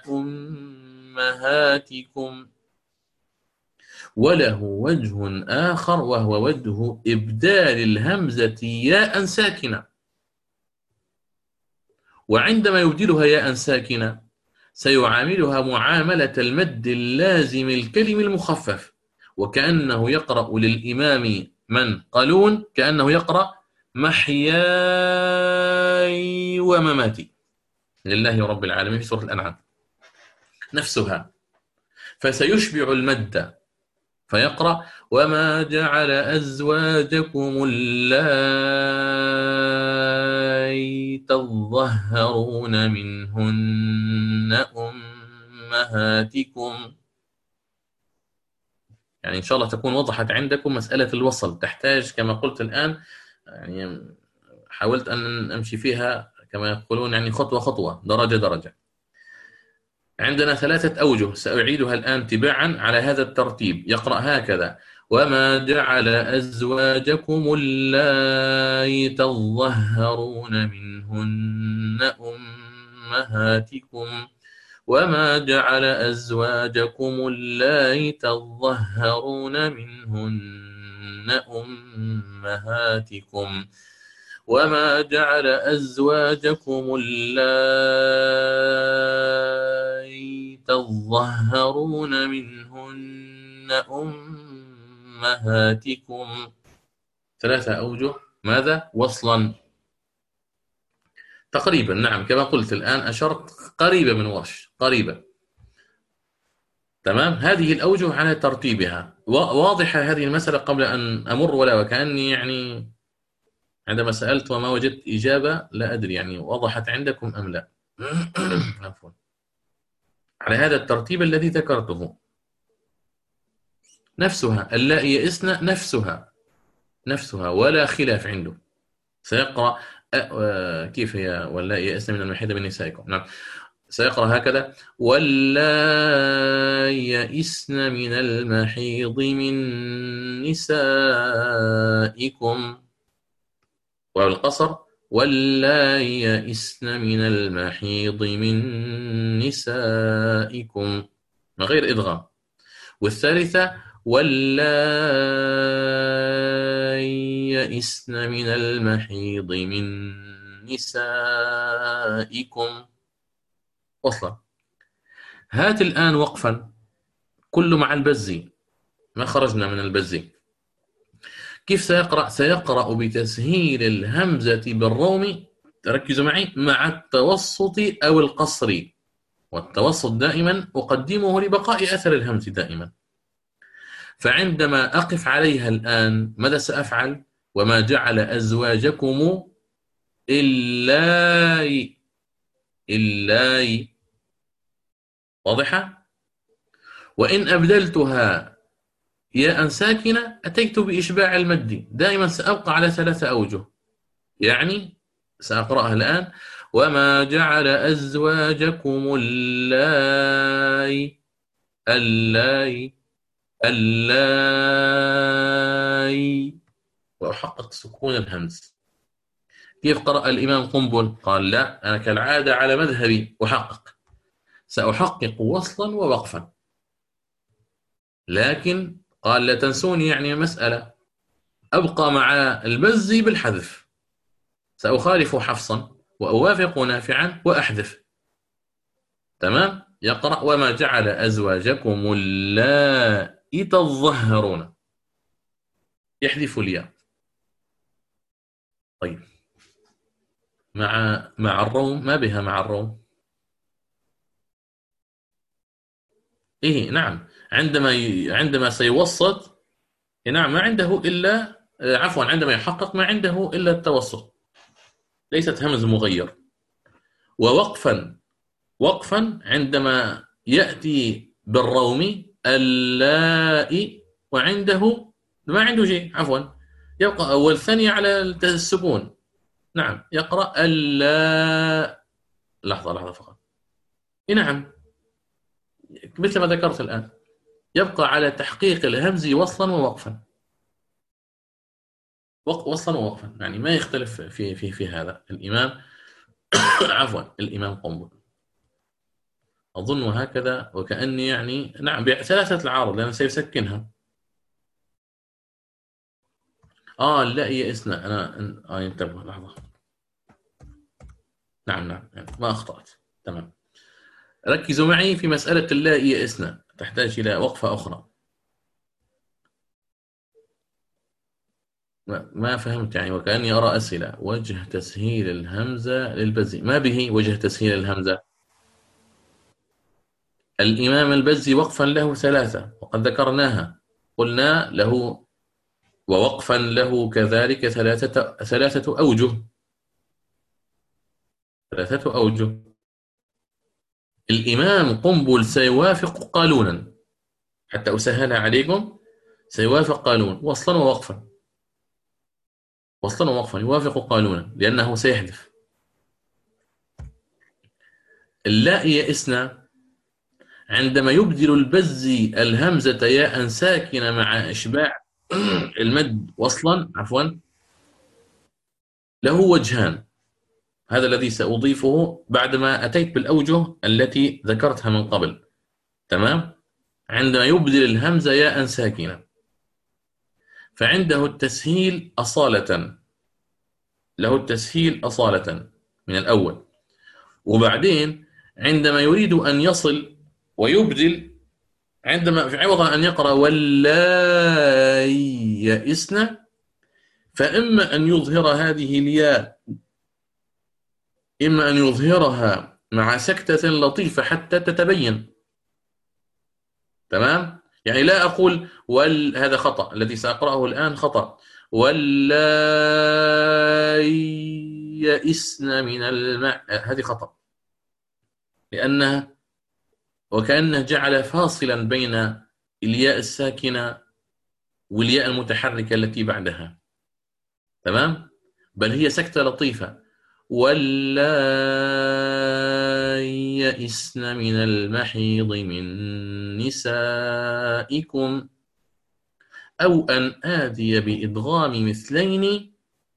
أمهاتكم. وله وجه آخر وهو وجه إبدال الهمزة ياء ساكنة، وعندما يبدلها ياء ساكنة سيعاملها معاملة المد اللازم الكلم المخفف، وكأنه يقرأ للإمام من قالون كأنه يقرأ محياي ومماتي لله رب العالمين في سورة الأنعام نفسها، فسيشبع المد فيقرأ وما جعل أزواجكم اللائي تظهرون منهن أمهاتكم. يعني إن شاء الله تكون وضحت عندكم مسألة الوصل، تحتاج كما قلت الآن، يعني حاولت أن أمشي فيها كما يقولون يعني خطوة خطوة، درجة درجة. عندنا ثلاثة أوجه سأعيدها الآن تباعا على هذا الترتيب. يقرأ هكذا وما جعل أزواجكم اللائي تظهرون منهن أمهاتكم. وما جعل أزواجكم اللائي تظهرون منهن أمهاتكم. وما جعل أزواجكم اللائي تظهرون منهن أمهاتكم. ثلاثة أوجه ماذا؟ وصلا تقريبا، نعم كما قلت الآن أشرت قريبة من ورش، قريبة، تمام. هذه الأوجه على ترتيبها واضحة هذه المسألة قبل أن أمر، ولا وكأني يعني عندما سألت وما وجدت إجابة لا أدري يعني وضحت عندكم أم لا. عفوا. على هذا الترتيب الذي ذكرته نفسها، اللائي يئسن نفسها ولا خلاف عنده. سيقرأ كيف هي واللائي يئسن من المحيض من نسائكم، نعم سيقرأ هكذا واللائي يئسن من المحيض من نسائكم، والقصر واللائي يئسن من المحيض من نسائكم من غير إدغام. والثالثة واللائي يئسن من المحيض من نسائكم. وصلا. هات الآن وقفا كله مع البزي، ما خرجنا من البزي. كيف سيقرأ؟ سيقرأ بتسهيل الهمزة بالروم، ركزوا معي، مع التوسط أو القصر، والتوسط دائما أقدمه لبقاء أثر الهمز دائما. فعندما أقف عليها الآن ماذا سأفعل؟ وما جعل أزواجكم إلا إلا، واضحة؟ وإن أبدلتها ياء ساكنة أتيت بإشباع المد، دائما سأبقى على 3 أوجه. يعني سأقرأها الآن: وما جعل أزواجكم اللائي اللائي، وأحقق سكون الهمز. كيف قرأ الإمام قنبل؟ قال: لا، أنا كالعادة على مذهبي سأحقق وصلا ووقفا، لكن قال لا تنسوني، يعني مسألة أبقى مع البزي بالحذف، سأخالف حفصا وأوافق نافعا وأحذف. تمام؟ يقرأ: وما جعل أزواجكم اللائي تظهرون، يحذف الياء. طيب، مع الروم ما بها مع الروم؟ إيه نعم، عندما سيوسط، نعم، ما عنده إلا عفوا، عندما يحقق ما عنده إلا التوسط، ليست همز مغير. ووقفا عندما يأتي بالروم اللائي وعنده ما عنده شيء، عفوا، يبقى أول ثانية على السكون. نعم، يقرأ اللا. لحظة فقط. نعم، مثل ما ذكرت الآن، يبقى على تحقيق الهمز وصلا ووقفا، وصلا ووقفا، يعني ما يختلف في هذا الإمام عفوا الإمام قنبل. أظن هكذا، وكأني يعني نعم بثلاثة العارض لأنه سيسكنها. لا يئسنا، أنا انتبه لحظة. نعم يعني ما أخطأت. تمام، ركزوا معي في مسألة اللا يئسنا، تحتاج إلى وقفة أخرى. ما فهمت يعني، وكأني أرى أسئلة. وجه تسهيل الهمزة للبزي، ما به وجه تسهيل الهمزة؟ الإمام البزي وقفا له 3 وقد ذكرناها، قلنا له ووقفا له كذلك 3 أوجه. 3 أوجه. الإمام قنبل سيوافق قالونا، حتى أسهلها عليكم، سيوافق قالون وصلا ووقفا، وصلا ووقفا، يوافق قالونا لأنه سيحذف. اللاء يئسنا عندما يبدل البزي الهمزة ياء ساكنة مع إشباع المد وصلا، عفوا، له وجهان. هذا الذي سأضيفه بعدما أتيت بالأوجه التي ذكرتها من قبل. تمام؟ عندما يبدل الهمزة ياء ساكنة فعنده التسهيل أصالة، له التسهيل أصالة من الأول. وبعدين عندما يريد أن يصل ويبدل، عندما في عوض أن يقرأ ولا يئسن، فإما أن يظهر هذه الياء، إما أن يظهرها مع سكتة لطيفة حتى تتبين. تمام؟ يعني لا أقول هذا خطأ، الذي سأقرأه الآن خطأ. ولا يئسن من الماء، هذه خطأ، لأنها وكأنه جعل فاصلا بين الياء الساكنة والياء المتحركة التي بعدها. تمام؟ بل هي سكتة لطيفة. ولا يئسن من المحيض من نسائكم أو أن آتي بإدغام مثلين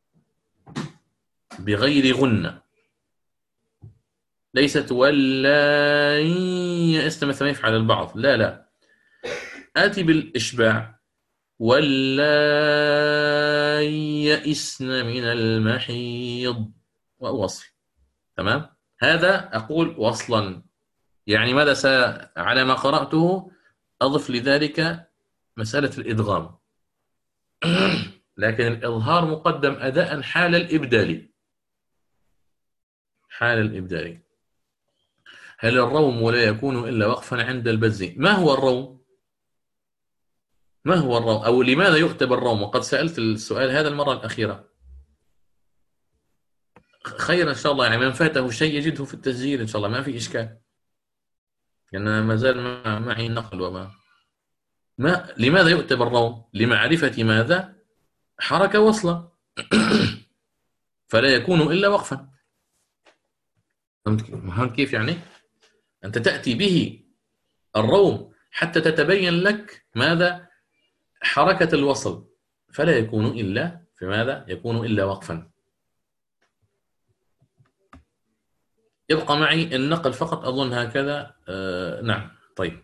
بغير غنة. ليست ولا يئسن مثل ما يفعل البعض، لا، آتي بالإشباع. واللائي يئسن من المحيض، ووصل. تمام. هذا أقول وصلا. يعني ماذا على ما قرأته أضف لذلك مسألة الإدغام. لكن الإظهار مقدم أداء حال الإبدال. حال الإبدال. هل الروم لا يكون إلا وقفا عند البز؟ ما هو الروم؟ ما هو الروم؟ أو لماذا يكتب الروم؟ وقد سألت السؤال هذا المرة الأخيرة. خير إن شاء الله، يعني من فاته شيء يجده في التسجيل إن شاء الله، ما في إشكال. لأن ما زال معي النقل لماذا يكتب الروم؟ لمعرفة ماذا؟ حركة وصلة. فلا يكون إلا وقفا. فهمت كيف يعني؟ أنت تأتي به الروم حتى تتبين لك ماذا؟ حركة الوصل، فلا يكون إلا في ماذا؟ يكون إلا وقفا. يبقى معي النقل فقط أظن هكذا. نعم. طيب،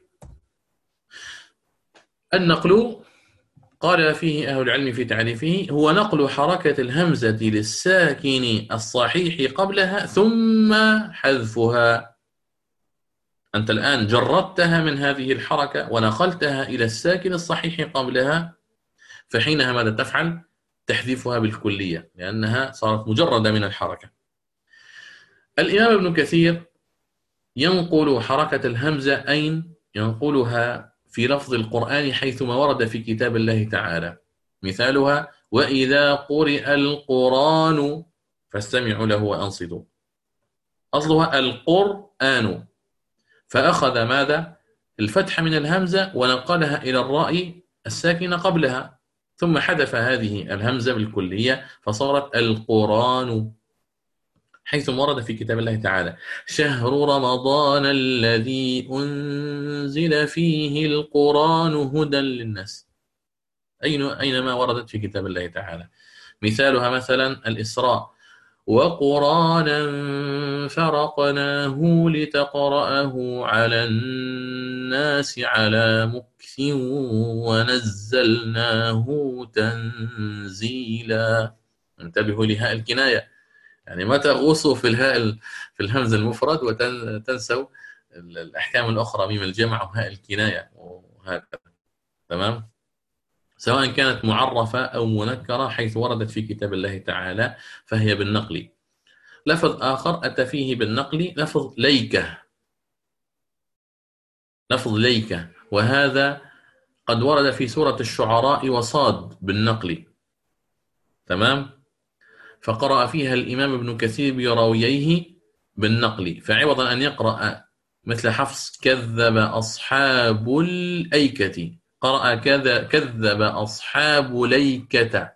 النقل قال فيه أهل العلم في تعريفه هو نقل حركة الهمزة للساكن الصحيح قبلها ثم حذفها. أنت الآن جردتها من هذه الحركة ونقلتها إلى الساكن الصحيح قبلها، فحينها ماذا تفعل؟ تحذفها بالكلية لأنها صارت مجردة من الحركة. الإمام ابن كثير ينقل حركة الهمزة أين؟ ينقلها في لفظ القرآن حيثما ورد في كتاب الله تعالى. مثالها: وإذا قرئ القرآن فاستمعوا له وأنصتوا. أصلها القرآن، فأخذ ماذا؟ الفتح من الهمزة ونقلها إلى الراء الساكنة قبلها، ثم حذف هذه الهمزة بالكلية فصارت القرآن، حيث ورد في كتاب الله تعالى: شهر رمضان الذي أنزل فيه القرآن هدى للناس. أينما وردت في كتاب الله تعالى. مثالها مثلا الإسراء: وقرآنا فرقناه لتقرأه على الناس على مكث ونزلناه تنزيلا. انتبهوا لهاء الكناية، يعني ما تغوصوا في في الهمز المفرد وتنسوا الأحكام الأخرى ميم الجمع وهاء الكناية وهكذا. تمام. سواء كانت معرفة أو منكرة حيث وردت في كتاب الله تعالى فهي بالنقل. لفظ آخر أتى فيه بالنقل لفظ ليكة. لفظ ليكة، وهذا قد ورد في سورة الشعراء وصاد بالنقل. تمام. فقرأ فيها الإمام ابن كثير براوييه بالنقل، فعوضا أن يقرأ مثل حفص كذب أصحاب الأيكة، قرأ كذب أصحاب ليكة.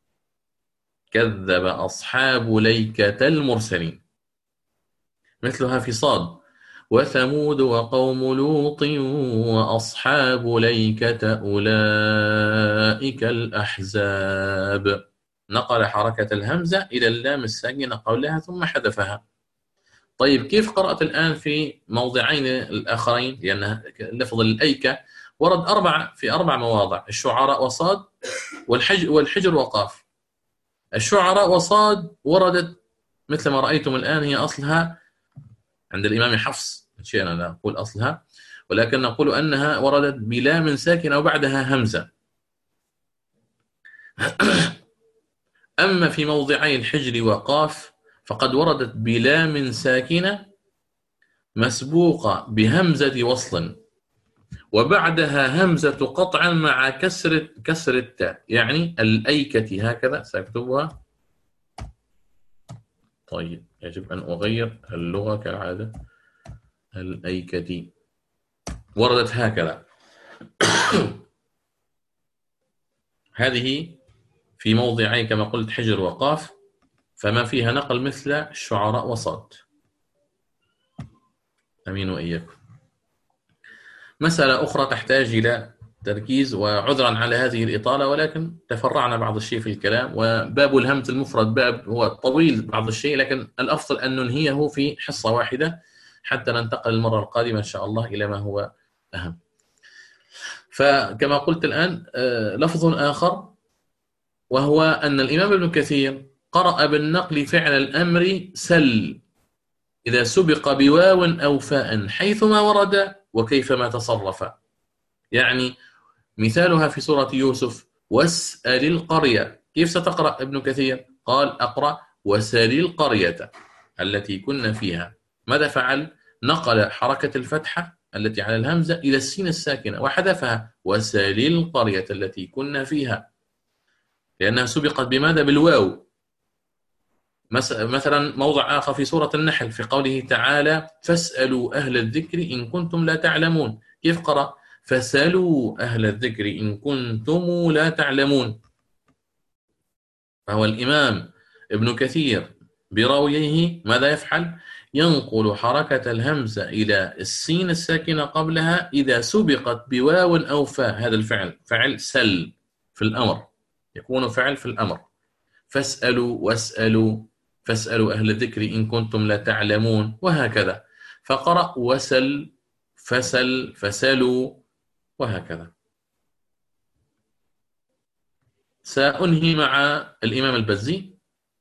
كذب أصحاب ليكة المرسلين. مثلها في صاد: وثمود وقوم لوط وأصحاب ليكة أولئك الأحزاب. نقل حركة الهمزة إلى اللام الساكنة قبلها ثم حذفها. طيب، كيف قرأت الآن في موضعين الآخرين؟ لأن لفظ الأيكة ورد في أربع مواضع: الشعراء وصاد والحجر وقاف. الشعراء وصاد وردت مثل ما رأيتم الآن، هي أصلها عند الإمام حفص، شيئا لا أقول أصلها، ولكن نقول أنها وردت بلام ساكنة وبعدها همزة. أما في موضعي الحجر وقاف فقد وردت بلام ساكنة مسبوقة بهمزة وصل وبعدها همزة قطع مع كسر التاء، يعني الأيكة. هكذا سأكتبها. طيب، يجب أن أغير اللغة كالعادة. الأيكة وردت هكذا. هذه في موضعي كما قلت حجر وقاف، فما فيها نقل مثل الشعراء وصاد. أمين وإياكم. مسألة أخرى تحتاج إلى تركيز، وعذرا على هذه الإطالة، ولكن تفرعنا بعض الشيء في الكلام، وباب الهمز المفرد باب هو طويل بعض الشيء، لكن الأفضل أن ننهيه في حصة واحدة حتى ننتقل المرة القادمة إن شاء الله إلى ما هو أهم. فكما قلت الآن لفظ آخر، وهو أن الإمام ابن كثير قرأ بالنقل فعل الأمر سل إذا سبق بواو أو فاء حيثما ورد وكيفما تصرف. يعني مثالها في سورة يوسف: واسأل القرية. كيف ستقرأ ابن كثير؟ قال: أقرأ وسل القرية التي كنا فيها. ماذا فعل؟ نقل حركة الفتحة التي على الهمزة إلى السين الساكنة وحذفها: وسل القرية التي كنا فيها، لأنها سبقت بماذا؟ بالواو. مثلا موضع آخر في سورة النحل في قوله تعالى: فاسألوا أهل الذكر إن كنتم لا تعلمون. كيف قرأ؟ فسألوا أهل الذكر إن كنتم لا تعلمون. فهو الإمام ابن كثير براويه ماذا يفعل؟ ينقل حركة الهمزة إلى السين الساكنة قبلها إذا سبقت بواو أو فاء. هذا الفعل فعل سل في الأمر، يكون فعل في الأمر. فاسألوا واسألوا، فاسألوا أهل الذكر إن كنتم لا تعلمون، وهكذا. فقرأ وسل، فسل، فسلوا، وهكذا. سأنهي مع الإمام البزي.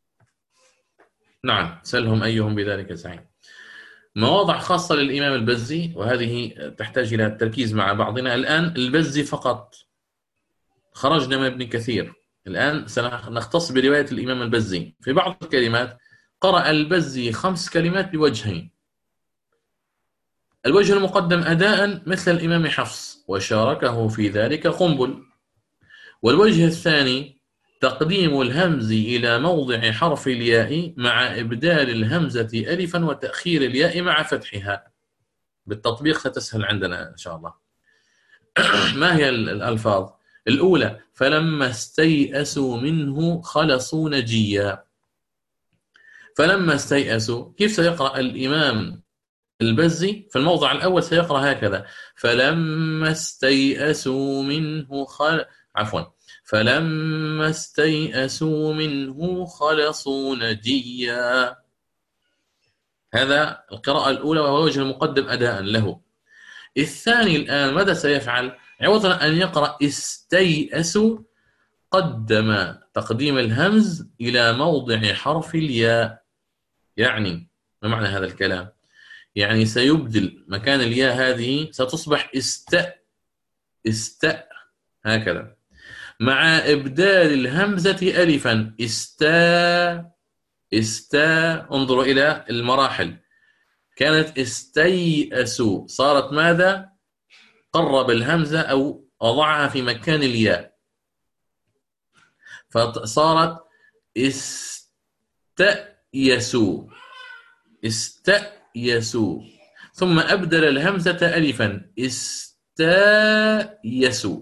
نعم، سلهم أيهم بذلك زعيم. مواضع خاصة للإمام البزي، وهذه تحتاج إلى التركيز مع بعضنا. الآن البزي فقط، خرجنا من ابن كثير، الآن سنختص برواية الإمام البزي. في بعض الكلمات قرأ البزي 5 كلمات بوجهين: الوجه المقدم أداء مثل الإمام حفص وشاركه في ذلك قنبل، والوجه الثاني تقديم الهمز إلى موضع حرف الياء مع إبدال الهمزة ألفا وتأخير الياء مع فتحها. بالتطبيق ستسهل عندنا إن شاء الله. ما هي الألفاظ؟ الأولى: فلما استيئسوا منه خلصوا نجيا. فلما استيئسوا، كيف سيقرأ الإمام البزي؟ في الموضع الأول سيقرأ هكذا: فلما استيئسوا منه فلما استيئسوا منه خلصوا نجيا. هذا القراءة الأولى، وهو وجه المقدم أداء له. الثاني الآن ماذا سيفعل؟ عوضا أن يقرأ استيئسوا قدم تقديم الهمز إلى موضع حرف الياء. يعني ما معنى هذا الكلام؟ يعني سيبدل مكان الياء هذه، ستصبح استاء هكذا، مع إبدال الهمزة ألفا. استاء. انظروا إلى المراحل. كانت استيئسوا، صارت ماذا؟ قرب الهمزة أو أضعها في مكان الياء، فصارت استيئسوا، ثم أبدل الهمزة ألفا: استيئسوا.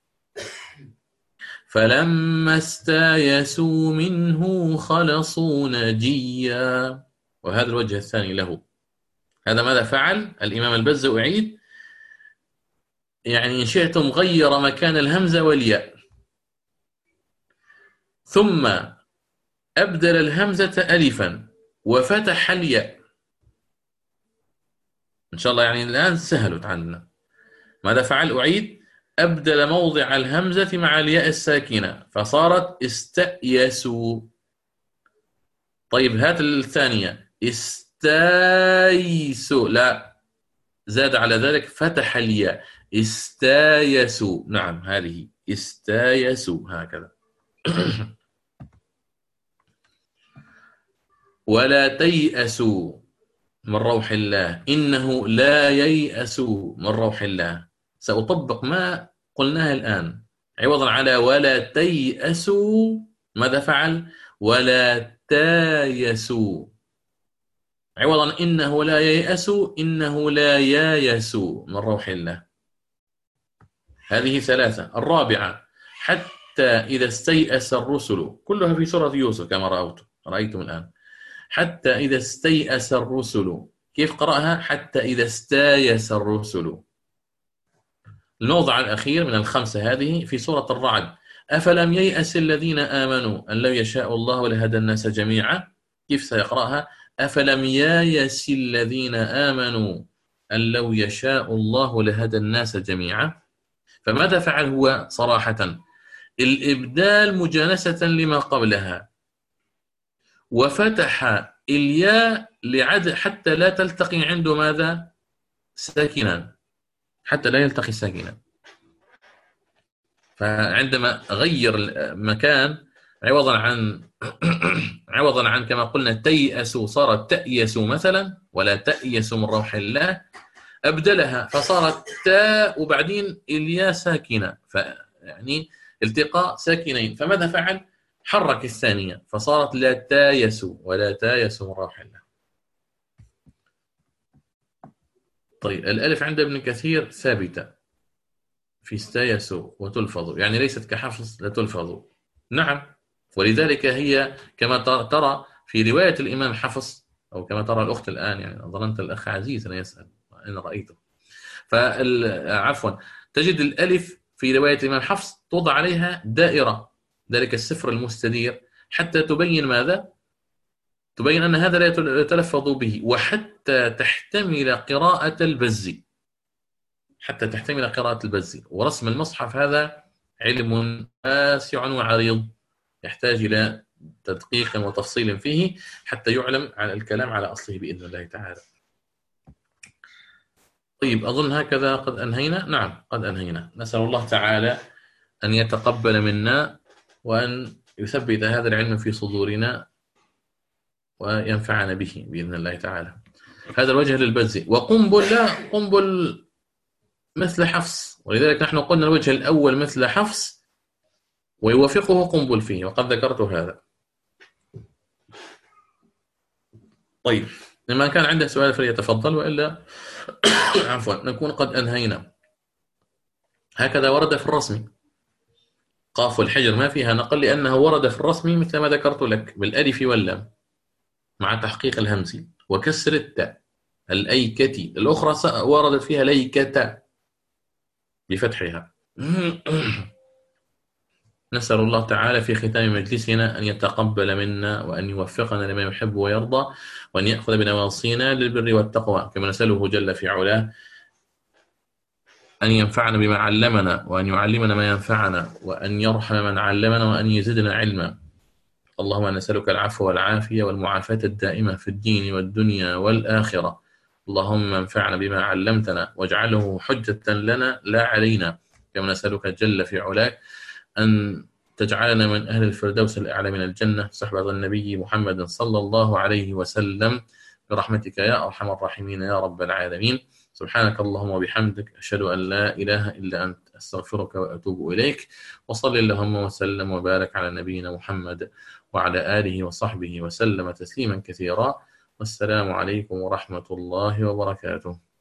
فلما استيئسوا منه خلصوا نجيا. وهذا الوجه الثاني له. هذا ماذا فعل الإمام البزي؟ أعيد: يعني إن شئتم غير مكان الهمزة والياء، ثم أبدل الهمزة ألفا وفتح الياء. إن شاء الله يعني الآن سهلت عندنا. ماذا فعل؟ أعيد: أبدل موضع الهمزة مع الياء الساكنة فصارت استيئسوا. طيب هات الثانية: استيئسوا، لا، زاد على ذلك فتح الياء: استيئسوا. نعم، هذه استيئسوا هكذا. ولا تيأسوا من روح الله إنه لا ييأس من روح الله. سأطبق ما قلناه الآن. عوضا على ولا تيأسوا ماذا فعل؟ ولا تايسوا. عوضا إنه لا ييأس إنه لا يايس من روح الله. هذه 3. الرابعة: حتى إذا استيأس الرسل، كلها في سورة يوسف كما رأيتم الآن. حتى إذا استيأس الرسل. كيف قرأها؟ حتى إذا استايس الرسل. الموضع الأخير من ال5 هذه في سورة الرعد: أفلم ييأس الذين آمنوا أن لو يشاء الله لهدى الناس جميعا. كيف سيقرأها؟ أفلم ييأس الذين آمنوا أن لو يشاء الله لهدى الناس جميعا. فماذا فعل هو صراحة؟ الإبدال مجانسة لما قبلها، وفتح الياء حتى لا تلتقي عنده ماذا؟ ساكنا، حتى لا يلتقي ساكنا. فعندما غير المكان عوضا عن عوضا عن كما قلنا تيأسوا صارت تأيسوا مثلا، ولا تأيسوا من روح الله، أبدلها فصارت تاء وبعدين الياء ساكنة، يعني التقاء ساكنين. فماذا فعل؟ حرك الثانية فصارت لا تايسوا ولا تايسوا من روح الله. طيب الألف عند ابن كثير ثابتة في استايسوا وتلفظ، يعني ليست كحفظ لا تلفظ. نعم، ولذلك هي كما ترى في رواية الإمام حفص، أو كما ترى الأخت الآن، يعني ظننت الأخ عزيز أنا يسأل أنا رأيته. عفوا، تجد الألف في رواية الإمام حفص توضع عليها دائرة، ذلك السفر المستدير، حتى تبين ماذا؟ تبين أن هذا لا يتلفظ به، وحتى تحتمل قراءة البز، حتى تحتمل قراءة البز. ورسم المصحف هذا علم واسع وعريض، يحتاج إلى تدقيق وتفصيل فيه حتى يعلم على الكلام على أصله بإذن الله تعالى. طيب أظن هكذا قد أنهينا. نعم قد أنهينا. نسأل الله تعالى أن يتقبل منا وأن يثبت هذا العلم في صدورنا وينفعنا به بإذن الله تعالى. هذا الوجه للبز. وقنبل لا، قنبل مثل حفص، ولذلك نحن قلنا الوجه الأول مثل حفص ويوافقه قنبل فيه، وقد ذكرت هذا. طيب لما كان عنده سؤال فليتفضل، وإلا عفوا نكون قد أنهينا. هكذا ورد في الرسم، قاف الحجر ما فيها نقل، لأنه ورد في الرسم مثل ما ذكرت لك بالألف واللام مع تحقيق الهمز وكسر التاء. الأيكتي الأخرى وردت فيها ليكتا بفتحها. نسأل الله تعالى في ختام مجلسنا أن يتقبل منا وأن يوفقنا لما يحب ويرضى، وأن يأخذ بنواصينا للبر والتقوى، كما نسأله جل في علاه أن ينفعنا بما علمنا، وأن يعلمنا ما ينفعنا، وأن يرحم من علمنا، وأن يزدنا علما. اللهم نسألك العفو والعافية والمعافاة الدائمة في الدين والدنيا والآخرة. اللهم انفعنا بما علمتنا واجعله حجة لنا لا علينا، كما نسألك جل في علاك أن تجعلنا من أهل الفردوس الأعلى من الجنة، صحبة النبي محمد صلى الله عليه وسلم، برحمتك يا أرحم الراحمين يا رب العالمين. سبحانك اللهم وبحمدك، أشهد أن لا إله إلا أنت، أستغفرك وأتوب إليك. وصل اللهم وسلم وبارك على نبينا محمد وعلى آله وصحبه وسلم تسليما كثيرا. والسلام عليكم ورحمة الله وبركاته.